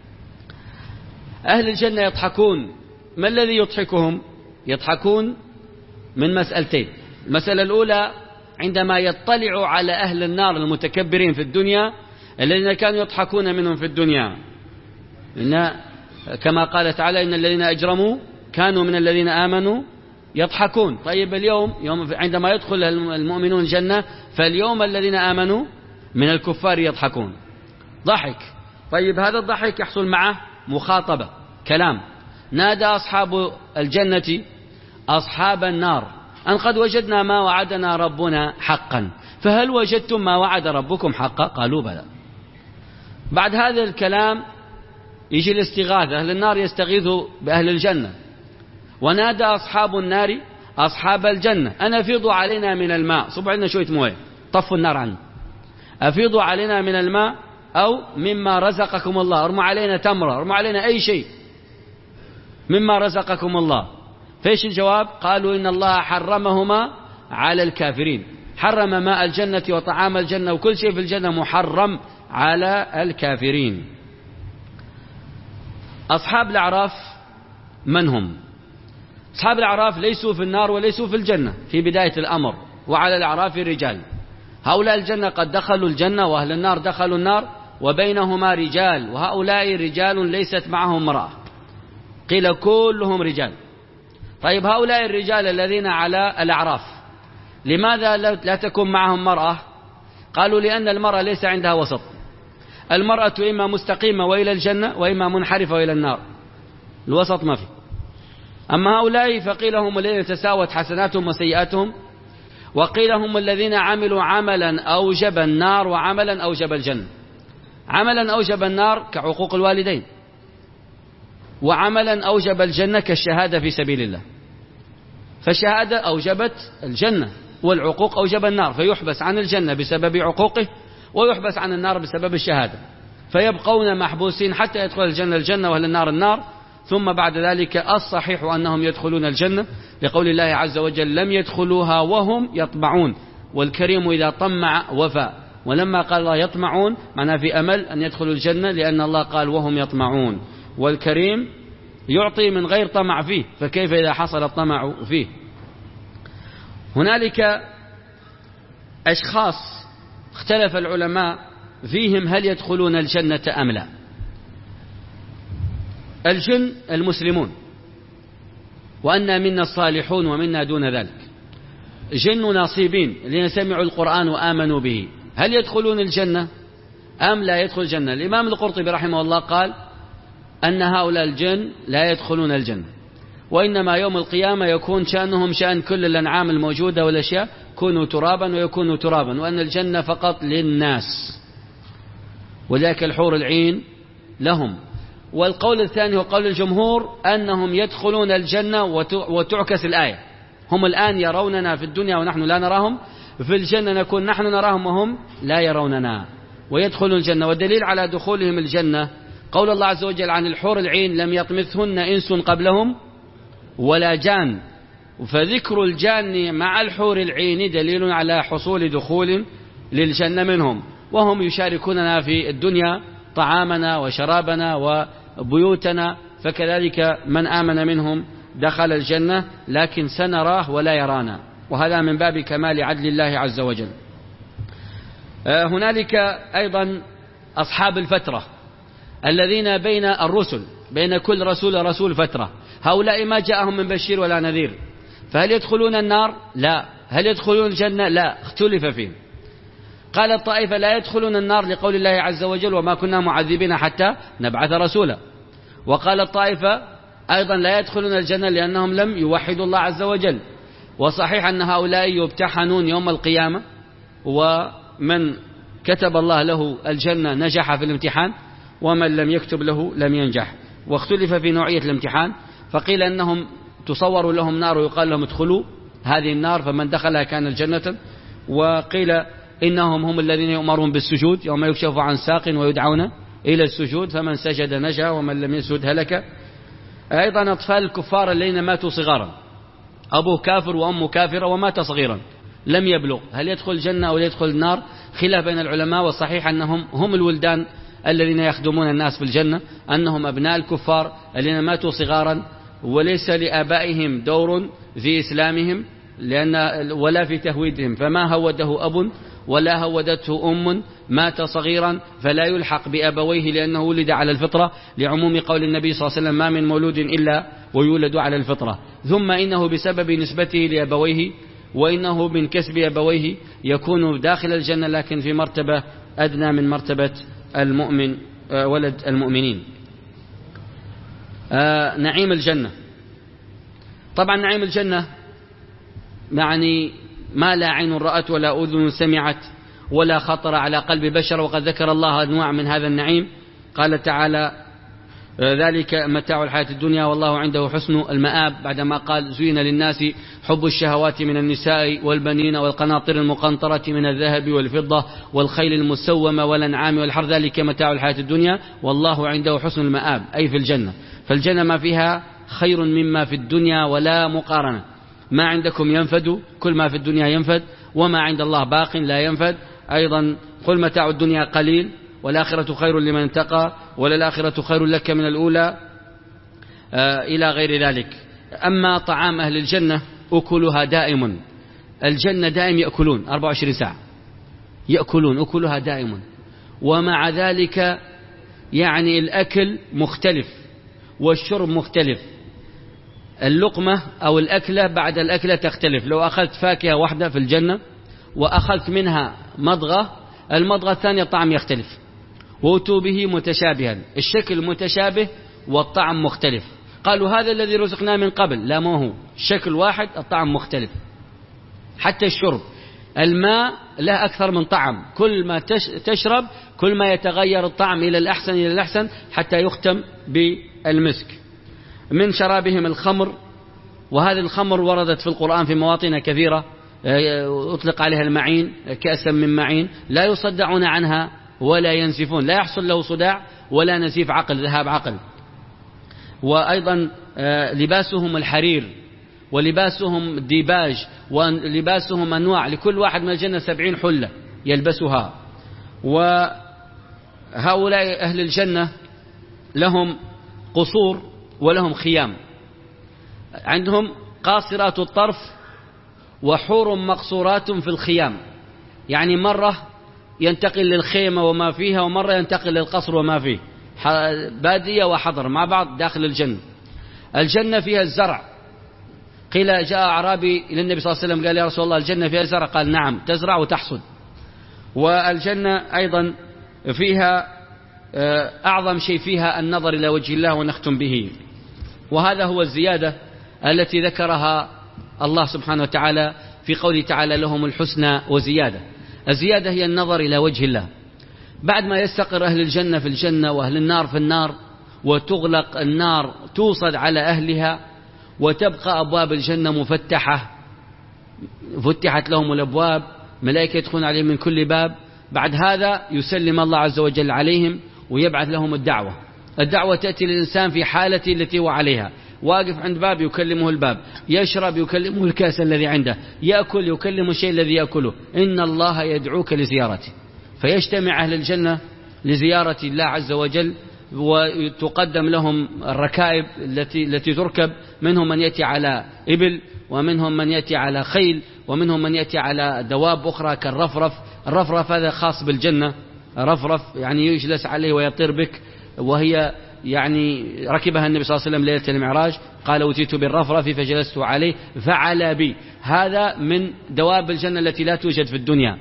أهل الجنة يضحكون. ما الذي يضحكهم؟ يضحكون من مسألتين. المسألة الأولى عندما يطلعوا على أهل النار المتكبرين في الدنيا الذين كانوا يضحكون منهم في الدنيا، إن كما قال تعالى إن الذين أجرموا كانوا من الذين آمنوا يضحكون. طيب اليوم يوم عندما يدخل المؤمنون الجنة فاليوم الذين آمنوا من الكفار يضحكون ضحك. طيب هذا الضحك يحصل معه مخاطبة كلام. نادى أصحاب الجنة أصحاب النار أن قد وجدنا ما وعدنا ربنا حقا فهل وجدتم ما وعد ربكم حقا؟ قالوا بلى. بعد هذا الكلام يجي الاستغاثة، أهل النار يستغيثوا بأهل الجنة. ونادى أصحاب النار أصحاب الجنة أن أفيضوا علينا من الماء، صبوا علينا شوية مويه طفوا النار عنه، أفيضوا علينا من الماء أو مما رزقكم الله، ارموا علينا تمرة، ارموا علينا أي شيء مما رزقكم الله. فإيش الجواب؟ قالوا إن الله حرمهما على الكافرين، حرم ماء الجنة وطعام الجنة وكل شيء في الجنة محرم على الكافرين. أصحاب الأعراف من هم؟ أصحاب الأعراف ليسوا في النار وليسوا في الجنة في بداية الأمر، وعلى الأعراف رجال. هؤلاء الجنة قد دخلوا الجنة وأهل النار دخلوا النار وبينهما رجال، وهؤلاء رجال ليست معهم امرأة، قيل كلهم رجال. طيب هؤلاء الرجال الذين على الأعراف لماذا لا تكون معهم مرأة؟ قالوا لأن المرأة ليس عندها وسط، المرأة إما مستقيمة وإلى الجنة وإما منحرفة وإلى النار، الوسط ما في. أما هؤلاء فقيل هم الذين تساوت حسناتهم وسيئاتهم، وقيل هم الذين عملوا عملا أوجب النار وعملا أوجب الجنة. عملا أوجب النار كعقوق الوالدين، وعملا أوجب الجنة كالشهادة في سبيل الله. فالشهادة أوجبت الجنة والعقوق أوجب النار، فيحبس عن الجنة بسبب عقوقه ويحبس عن النار بسبب الشهادة، فيبقون محبوسين حتى يدخل الجنة الجنة وأهل النار النار. ثم بعد ذلك الصحيح أنهم يدخلون الجنة لقول الله عز وجل لم يدخلوها وهم يطمعون، والكريم إذا طمع وفى. ولما قال الله يطمعون معناه في أمل أن يدخلوا الجنة، لأن الله قال وهم يطمعون، والكريم يعطي من غير طمع فيه، فكيف إذا حصل الطمع فيه؟ هنالك أشخاص اختلف العلماء فيهم هل يدخلون الجنة أم لا. الجن المسلمون، وأن منا الصالحون ومنا دون ذلك. جن ناصبين الذين سمعوا القرآن وآمنوا به، هل يدخلون الجنة أم لا يدخل الجنة؟ الإمام القرطبي رحمه الله قال أن هؤلاء الجن لا يدخلون الجنة، وإنما يوم القيامة يكون شأنهم شأن كل الأنعام الموجودة والأشياء، كونوا ترابا ويكونوا ترابا، وأن الجنة فقط للناس، وذاك الحور العين لهم. والقول الثاني هو قول الجمهور أنهم يدخلون الجنة وتعكس الآية، هم الآن يروننا في الدنيا ونحن لا نراهم، في الجنة نكون نحن نراهم وهم لا يروننا ويدخلون الجنة. والدليل على دخولهم الجنة قول الله عز وجل عن الحور العين لم يطمثهن إنس قبلهم ولا جان، فذكر الجان مع الحور العين دليل على حصول دخول للجنة منهم، وهم يشاركوننا في الدنيا طعامنا وشرابنا وبيوتنا، فكذلك من آمن منهم دخل الجنة، لكن سنراه ولا يرانا، وهذا من باب كمال عدل الله عز وجل. هنالك أيضا أصحاب الفترة الذين بين الرسل، بين كل رسول رسول فترة، هؤلاء ما جاءهم من بشير ولا نذير، فهل يدخلون النار؟ لا. هل يدخلون الجنة؟ لا، اختلف فيه. قال الطائفة لا يدخلون النار لقول الله عز وجل وما كنا معذبين حتى نبعث رسولا، وقال الطائفة أيضا لا يدخلون الجنة لأنهم لم يوحدوا الله عز وجل. وصحيح أن هؤلاء يبتحنون يوم القيامة، ومن كتب الله له الجنة نجح في الامتحان، ومن لم يكتب له لم ينجح. واختلف في نوعية الامتحان، فقيل أنهم تصور لهم نار ويقال لهم ادخلوا هذه النار، فمن دخلها كان الجنة. وقيل إنهم هم الذين يؤمرون بالسجود يوم يكشف عن ساق ويدعون إلى السجود، فمن سجد نجا ومن لم يسجد هلك. أيضا أطفال الكفار الذين ماتوا صغارا، أبوه كافر وأمه كافرة ومات صغيرا لم يبلغ، هل يدخل الجنة أو يدخل النار؟ خلاف بين العلماء، والصحيح أنهم هم الولدان الذين يخدمون الناس في الجنة، أنهم أبناء الكفار الذين ماتوا صغارا وليس لآبائهم دور في إسلامهم، لأن ولا في تهويدهم، فما هوده أب ولا هودته أم مات صغيرا فلا يلحق بأبويه لأنه ولد على الفطرة، لعموم قول النبي صلى الله عليه وسلم: ما من مولود إلا ويولد على الفطرة. ثم إنه بسبب نسبته لأبويه وإنه من كسب أبويه يكون داخل الجنة، لكن في مرتبة أدنى من مرتبة المؤمن ولد المؤمنين. آه نعيم الجنة. طبعا نعيم الجنة يعني ما لا عين رأت ولا أذن سمعت ولا خطر على قلب بشر، وقد ذكر الله أنواع من هذا النعيم. قال تعالى: ذلك متاع الحياة الدنيا والله عنده حسن المآب، بعدما قال: زين للناس حب الشهوات من النساء والبنين والقناطر المقنطرة من الذهب والفضة والخيل المسومة والأنعام والحرث، ذلك متاع الحياة الدنيا والله عنده حسن المآب، أي في الجنة. فالجنة ما فيها خير مما في الدنيا ولا مقارنة. ما عندكم ينفد، كل ما في الدنيا ينفد، وما عند الله باق لا ينفد. أيضا: قل متاع الدنيا قليل والآخرة خير لمن اتقى وللآخرة خير لك من الأولى، آه إلى غير ذلك. أما طعام أهل الجنة أكلها دائم، الجنة دائم يأكلون أربعة وعشرين ساعة، يأكلون أكلها دائم، ومع ذلك يعني الأكل مختلف والشرب مختلف. اللقمة أو الأكلة بعد الأكلة تختلف. لو أخذت فاكهة واحدة في الجنة وأخذت منها مضغة، المضغة الثانية الطعم يختلف. وأتوا به متشابها، الشكل متشابه والطعم مختلف. قالوا: هذا الذي رزقنا من قبل. لا، ما هو شكل واحد، الطعم مختلف. حتى الشرب، الماء له أكثر من طعم، كل ما تشرب كل ما يتغير الطعم إلى الأحسن إلى الأحسن حتى يختم بالمسك. من شرابهم الخمر، وهذه الخمر وردت في القرآن في مواطن كثيرة، أطلق عليها المعين، كأسا من معين، لا يصدعون عنها ولا ينزفون، لا يحصل له صداع ولا نزيف عقل، ذهاب عقل. وأيضا لباسهم الحرير ولباسهم الديباج ولباسهم أنواع، لكل واحد من الجنة سبعين حلة يلبسها. وهؤلاء أهل الجنة لهم قصور ولهم خيام، عندهم قاصرات الطرف وحور مقصورات في الخيام، يعني مرة ينتقل للخيمة وما فيها، ومرة ينتقل للقصر وما فيه، بادية وحضر مع بعض داخل الجنة. الجنة فيها الزرع. قيل: جاء أعرابي إلى النبي صلى الله عليه وسلم قال: يا رسول الله الجنة فيها زرع؟ قال: نعم، تزرع وتحصد. والجنة أيضا فيها أعظم شيء فيها النظر إلى وجه الله، ونختم به. وهذا هو الزيادة التي ذكرها الله سبحانه وتعالى في قوله تعالى: لهم الحسنى وزيادة. الزيادة هي النظر إلى وجه الله. بعد ما يستقر أهل الجنة في الجنة وأهل النار في النار، وتغلق النار توصد على أهلها، وتبقى أبواب الجنة مفتحة، فتحت لهم الأبواب، ملائكة يدخلون عليهم من كل باب. بعد هذا يسلم الله عز وجل عليهم ويبعث لهم الدعوة. الدعوة تأتي للإنسان في حالته التي هو عليها، واقف عند باب يكلمه الباب، يشرب يكلمه الكاس الذي عنده، يأكل يكلمه الشيء الذي يأكله. إن الله يدعوك لزيارته. فيجتمع أهل الجنة لزيارة الله عز وجل، وتقدم لهم الركائب التي التي تركب، منهم من يأتي على إبل، ومنهم من يأتي على خيل، ومنهم من يأتي على دواب أخرى كالرفرف. الرفرف هذا خاص بالجنة، رفرف يعني يجلس عليه ويطير بك، وهي يعني ركبها النبي صلى الله عليه وسلم ليلة المعراج، قال: أوتيت بالرفرف فجلست عليه فعلى بي. هذا من دواب الجنة التي لا توجد في الدنيا.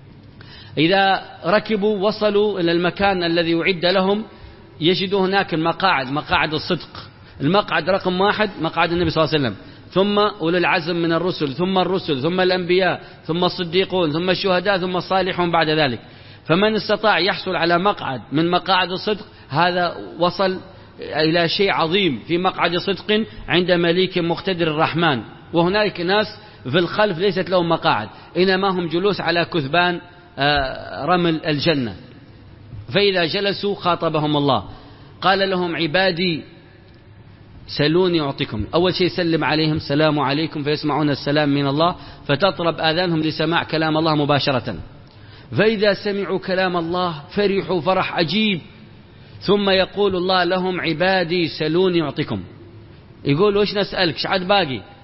إذا ركبوا وصلوا إلى المكان الذي يعد لهم، يجدوا هناك المقاعد، مقاعد الصدق. المقعد رقم واحد مقعد النبي صلى الله عليه وسلم، ثم أولي العزم من الرسل، ثم الرسل، ثم الأنبياء، ثم الصديقون، ثم الشهداء، ثم الصالحون بعد ذلك. فمن استطاع يحصل على مقعد من مقاعد الصدق، هذا وصل إلى شيء عظيم في مقعد صدق عند مليك مقتدر الرحمن. وهناك ناس في الخلف ليست لهم مقاعد، إنما هم جلوس على كثبان رمل الجنة. فإذا جلسوا خاطبهم الله، قال لهم: عبادي سلوني أعطيكم. أول شيء سلم عليهم: السلام عليكم، فيسمعون السلام من الله، فتطرب آذانهم لسماع كلام الله مباشرة. فإذا سمعوا كلام الله فرحوا فرح عجيب، ثم يقول الله لهم: عبادي سلوني أعطيكم. يقول: وش نسألك؟ شعد باقي؟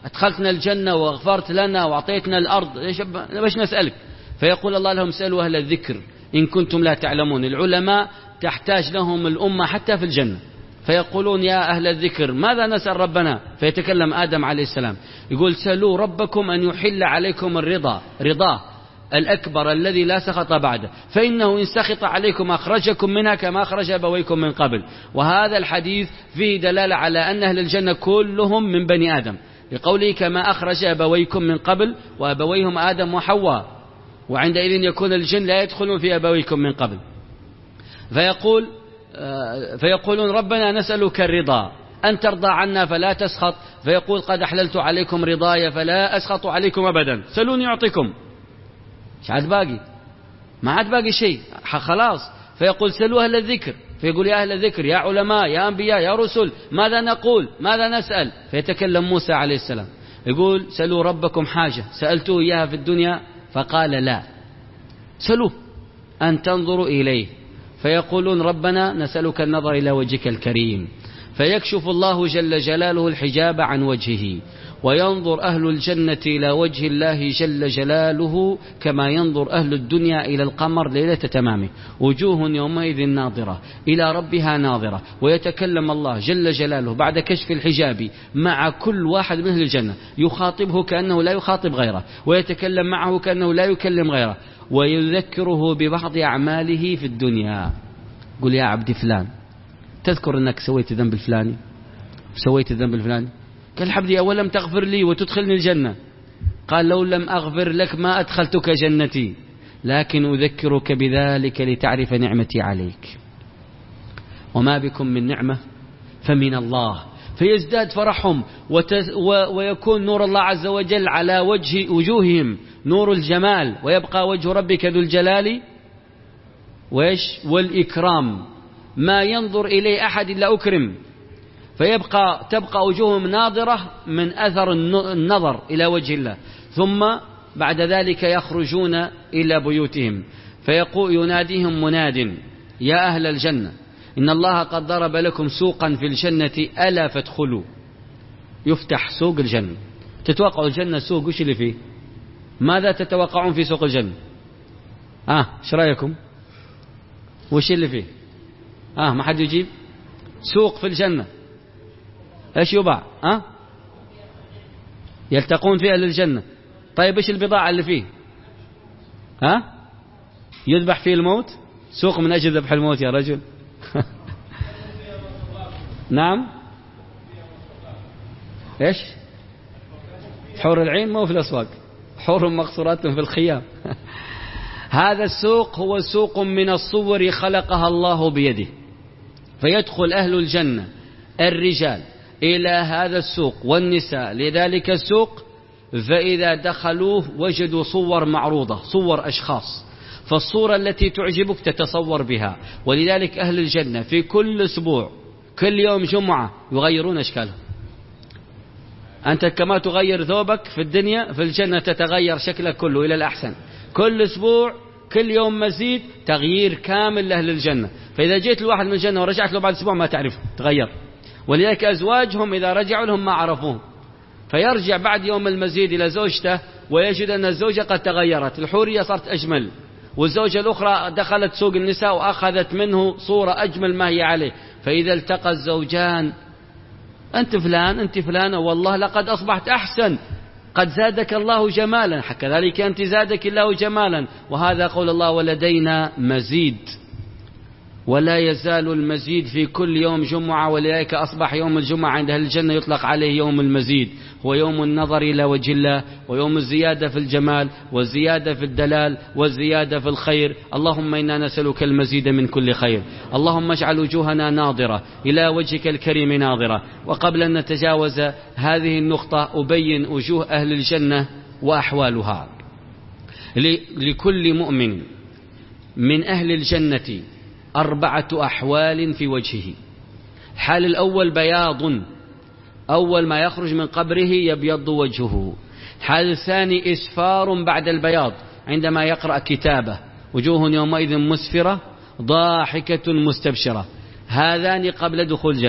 أدخلتنا الجنة وغفرت لنا وأعطيتنا الأرض، ليش نسألك؟ فيقول الله لهم سألوا أهل الذكر إن كنتم لا تعلمون. العلماء تحتاج لهم الأمة حتى في الجنة، فيقولون يا أهل الذكر ماذا نسأل ربنا؟ فيتكلم آدم عليه السلام يقول سألوا ربكم أن يحل عليكم الرضا، رضاه الأكبر الذي لا سخط بعده، فإنه إن سخط عليكم أخرجكم منها كما أخرج أبويكم من قبل. وهذا الحديث فيه دلالة على أن أهل الجنة كلهم من بني آدم، لقوله كما أخرج أبويكم من قبل، وأبويهم آدم وحواء، وعندئذ يكون الجن لا يدخلون في أبويكم من قبل. فيقول فيقولون ربنا نسألك الرضا أن ترضى عنا فلا تسخط، فيقول قد أحللت عليكم رضايا فلا أسخط عليكم أبدا، سلوني يعطيكم. مش عاد باقي، ما عاد باقي شيء خلاص. فيقول سلوا أهل الذكر، فيقول يا أهل الذكر يا علماء يا أنبياء يا رسل ماذا نقول ماذا نسأل؟ فيتكلم موسى عليه السلام يقول سلوا ربكم حاجة سألتوه إياها في الدنيا فقال لا، سلوه أن تنظروا إليه. فيقولون ربنا نسألك النظر إلى وجهك الكريم، فيكشف الله جل جلاله الحجاب عن وجهه، وينظر أهل الجنة إلى وجه الله جل جلاله كما ينظر أهل الدنيا إلى القمر ليلة تمامه، وجوه يومئذ ناظرة إلى ربها ناظرة. ويتكلم الله جل جلاله بعد كشف الحجاب مع كل واحد من أهل الجنة، يخاطبه كأنه لا يخاطب غيره، ويتكلم معه كأنه لا يكلم غيره، ويذكره ببعض أعماله في الدنيا. قل يا عبد فلان تذكر أنك سويت الذنب الفلاني سويت الذنب الفلاني؟ قال حبدي أولم تغفر لي وتدخلني الجنة؟ قال لو لم أغفر لك ما أدخلتك جنتي، لكن أذكرك بذلك لتعرف نعمتي عليك. وما بكم من نعمة فمن الله. فيزداد فرحهم ويكون نور الله عز وجل على وجه وجوههم نور الجمال، ويبقى وجه ربك ذو الجلال وإيش والإكرام، ما ينظر إليه أحد إلا أكرم. فيبقى تبقى وجوههم ناظرة من أثر النظر إلى وجه الله. ثم بعد ذلك يخرجون إلى بيوتهم، فيقول يناديهم مناد يا أهل الجنة إن الله قد ضرب لكم سوقا في الجنة ألا فادخلوا. يفتح سوق الجنة. تتوقعوا الجنة سوق وش اللي فيه؟ ماذا تتوقعون في سوق الجنة؟ آه ايش رأيكم؟ وش اللي فيه؟ آه ما حد يجيب؟ سوق في الجنة ايش يباع؟ آه يلتقون فيه أهل الجنة. طيب ايش البضاعة اللي فيه؟ ها آه؟ يذبح فيه الموت؟ سوق من أجل ذبح الموت يا رجل. نعم ايش؟ حور العين مو في الأسواق، حور مقصورات في الخيام. هذا السوق هو سوق من الصور خلقها الله بيده، فيدخل أهل الجنة الرجال إلى هذا السوق والنساء لذلك السوق، فإذا دخلوه وجدوا صور معروضة، صور أشخاص، فالصورة التي تعجبك تتصور بها. ولذلك أهل الجنة في كل أسبوع كل يوم جمعة يغيرون أشكالهم. أنت كما تغير ثوبك في الدنيا في الجنة تتغير شكلك كله إلى الأحسن، كل أسبوع كل يوم مزيد تغيير كامل لأهل الجنة. فإذا جيت لواحد من الجنة ورجعت له بعد أسبوع ما تعرفه، تغير. ولذلك أزواجهم إذا رجعوا لهم ما عرفوهم، فيرجع بعد يوم المزيد إلى زوجته ويجد أن الزوجة قد تغيرت، الحورية صارت أجمل، والزوجة الأخرى دخلت سوق النساء وأخذت منه صورة أجمل ما هي عليه. فإذا التقى الزوجان أنت فلان أنت فلانة والله لقد أصبحت أحسن، قد زادك الله جمالا، كذلك أنت زادك الله جمالا. وهذا قول الله ولدينا مزيد، ولا يزال المزيد في كل يوم جمعة. ولذلك أصبح يوم الجمعة عند أهل الجنة يطلق عليه يوم المزيد، هو يوم النظر إلى وجه الله، ويوم الزيادة في الجمال والزيادة في الدلال والزيادة في الخير. اللهم إنا نسألك المزيد من كل خير. اللهم اجعل وجوهنا ناظرة إلى وجهك الكريم ناظرة. وقبل أن نتجاوز هذه النقطة أبين وجوه أهل الجنة وأحوالها. لكل مؤمن من أهل الجنة أربعة أحوال في وجهه. الحال الأول بياض، أول ما يخرج من قبره يبيض وجهه. الحال الثاني إسفار بعد البياض عندما يقرأ كتابه، وجوه يومئذ مسفرة ضاحكة مستبشرة، هذان قبل دخول الجنة.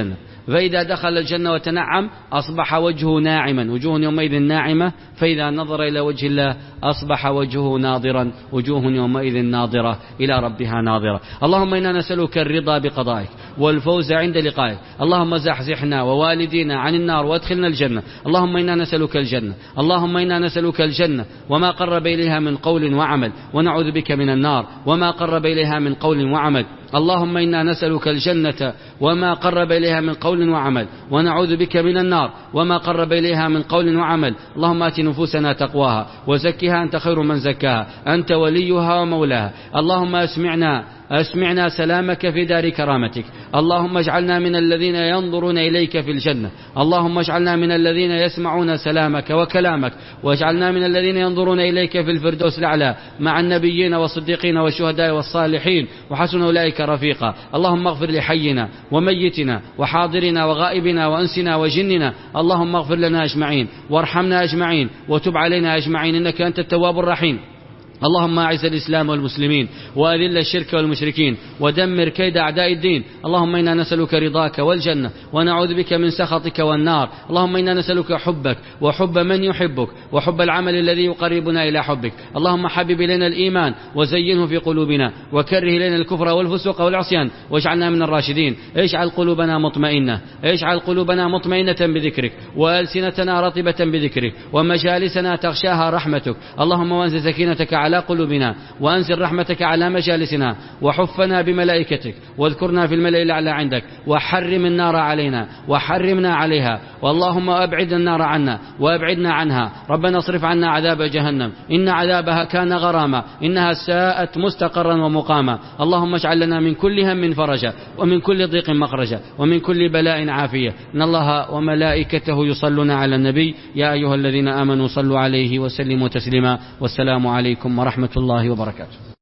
فإذا دخل الجنة وتنعم أصبح وجهه ناعما، وجوه يومئذ ناعمة، فإذا نظر إلى وجه الله أصبح وجهه ناظرا، وجوه يومئذ ناظرة إلى ربها ناظرة. اللهم إنا نسألك الرضا بقضائك والفوز عند لقائك. اللهم زحزحنا ووالدينا عن النار وادخلنا الجنة. اللهم إنا نسألك الجنة، اللهم إنا نسألك الجنة وما قرب إليها من قول وعمل، ونعوذ بك من النار وما قرب إليها من قول وعمل. اللهم إنا نسألك الجنة وما قرب إليها من قول وعمل، ونعوذ بك من النار وما قرب إليها من قول وعمل. اللهم آت نفوسنا تقواها وزكها أنت خير من زكاها، أنت وليها ومولاها. اللهم أسمعنا أسمعنا سلامك في دار كرامتك. اللهم اجعلنا من الذين ينظرون إليك في الجنة. اللهم اجعلنا من الذين يسمعون سلامك وكلامك، واجعلنا من الذين ينظرون إليك في الفردوس الأعلى مع النبيين والصديقين والشهداء والصالحين، وحسن أولئك رفيقا. اللهم اغفر لحينا وميتنا وحاضرنا وغائبنا وأنسنا وجننا. اللهم اغفر لنا أجمعين وارحمنا أجمعين وتب علينا أجمعين، إنك أنت التواب الرحيم. اللهم أعز الإسلام والمسلمين وأذل الشرك والمشركين ودمر كيد أعداء الدين. اللهم إنا نسألك رضاك والجنة ونعوذ بك من سخطك والنار. اللهم إنا نسألك حبك وحب من يحبك وحب العمل الذي يقربنا إلى حبك. اللهم حبب إلينا الإيمان وزينه في قلوبنا وكره إلينا الكفر والفسوق والعصيان واجعلنا من الراشدين. اجعل قلوبنا مطمئنة اجعل قلوبنا مطمئنة بذكرك، وألسنتنا رطبة بذكرك، ومجالسنا تغشاها رحمتك. اللهم وانزل سكينتك على قلوبنا، وأنزل رحمتك على مجالسنا، وحفنا بملائكتك، واذكرنا في الملأ الأعلى عندك، وحرم النار علينا وحرمنا عليها. واللهم أبعد النار عنا وأبعدنا عنها. ربنا اصرف عنا عذاب جهنم، إن عذابها كان غراما، إنها ساءت مستقرا ومقاما. اللهم اجعل لنا من كل هم فرجا، ومن كل ضيق مخرجا، ومن كل بلاء عافية. إن الله وملائكته يصلون على النبي، يا أيها الذين آمنوا صلوا عليه وسلموا تسليما. والسلام عليكم ورحمة الله وبركاته.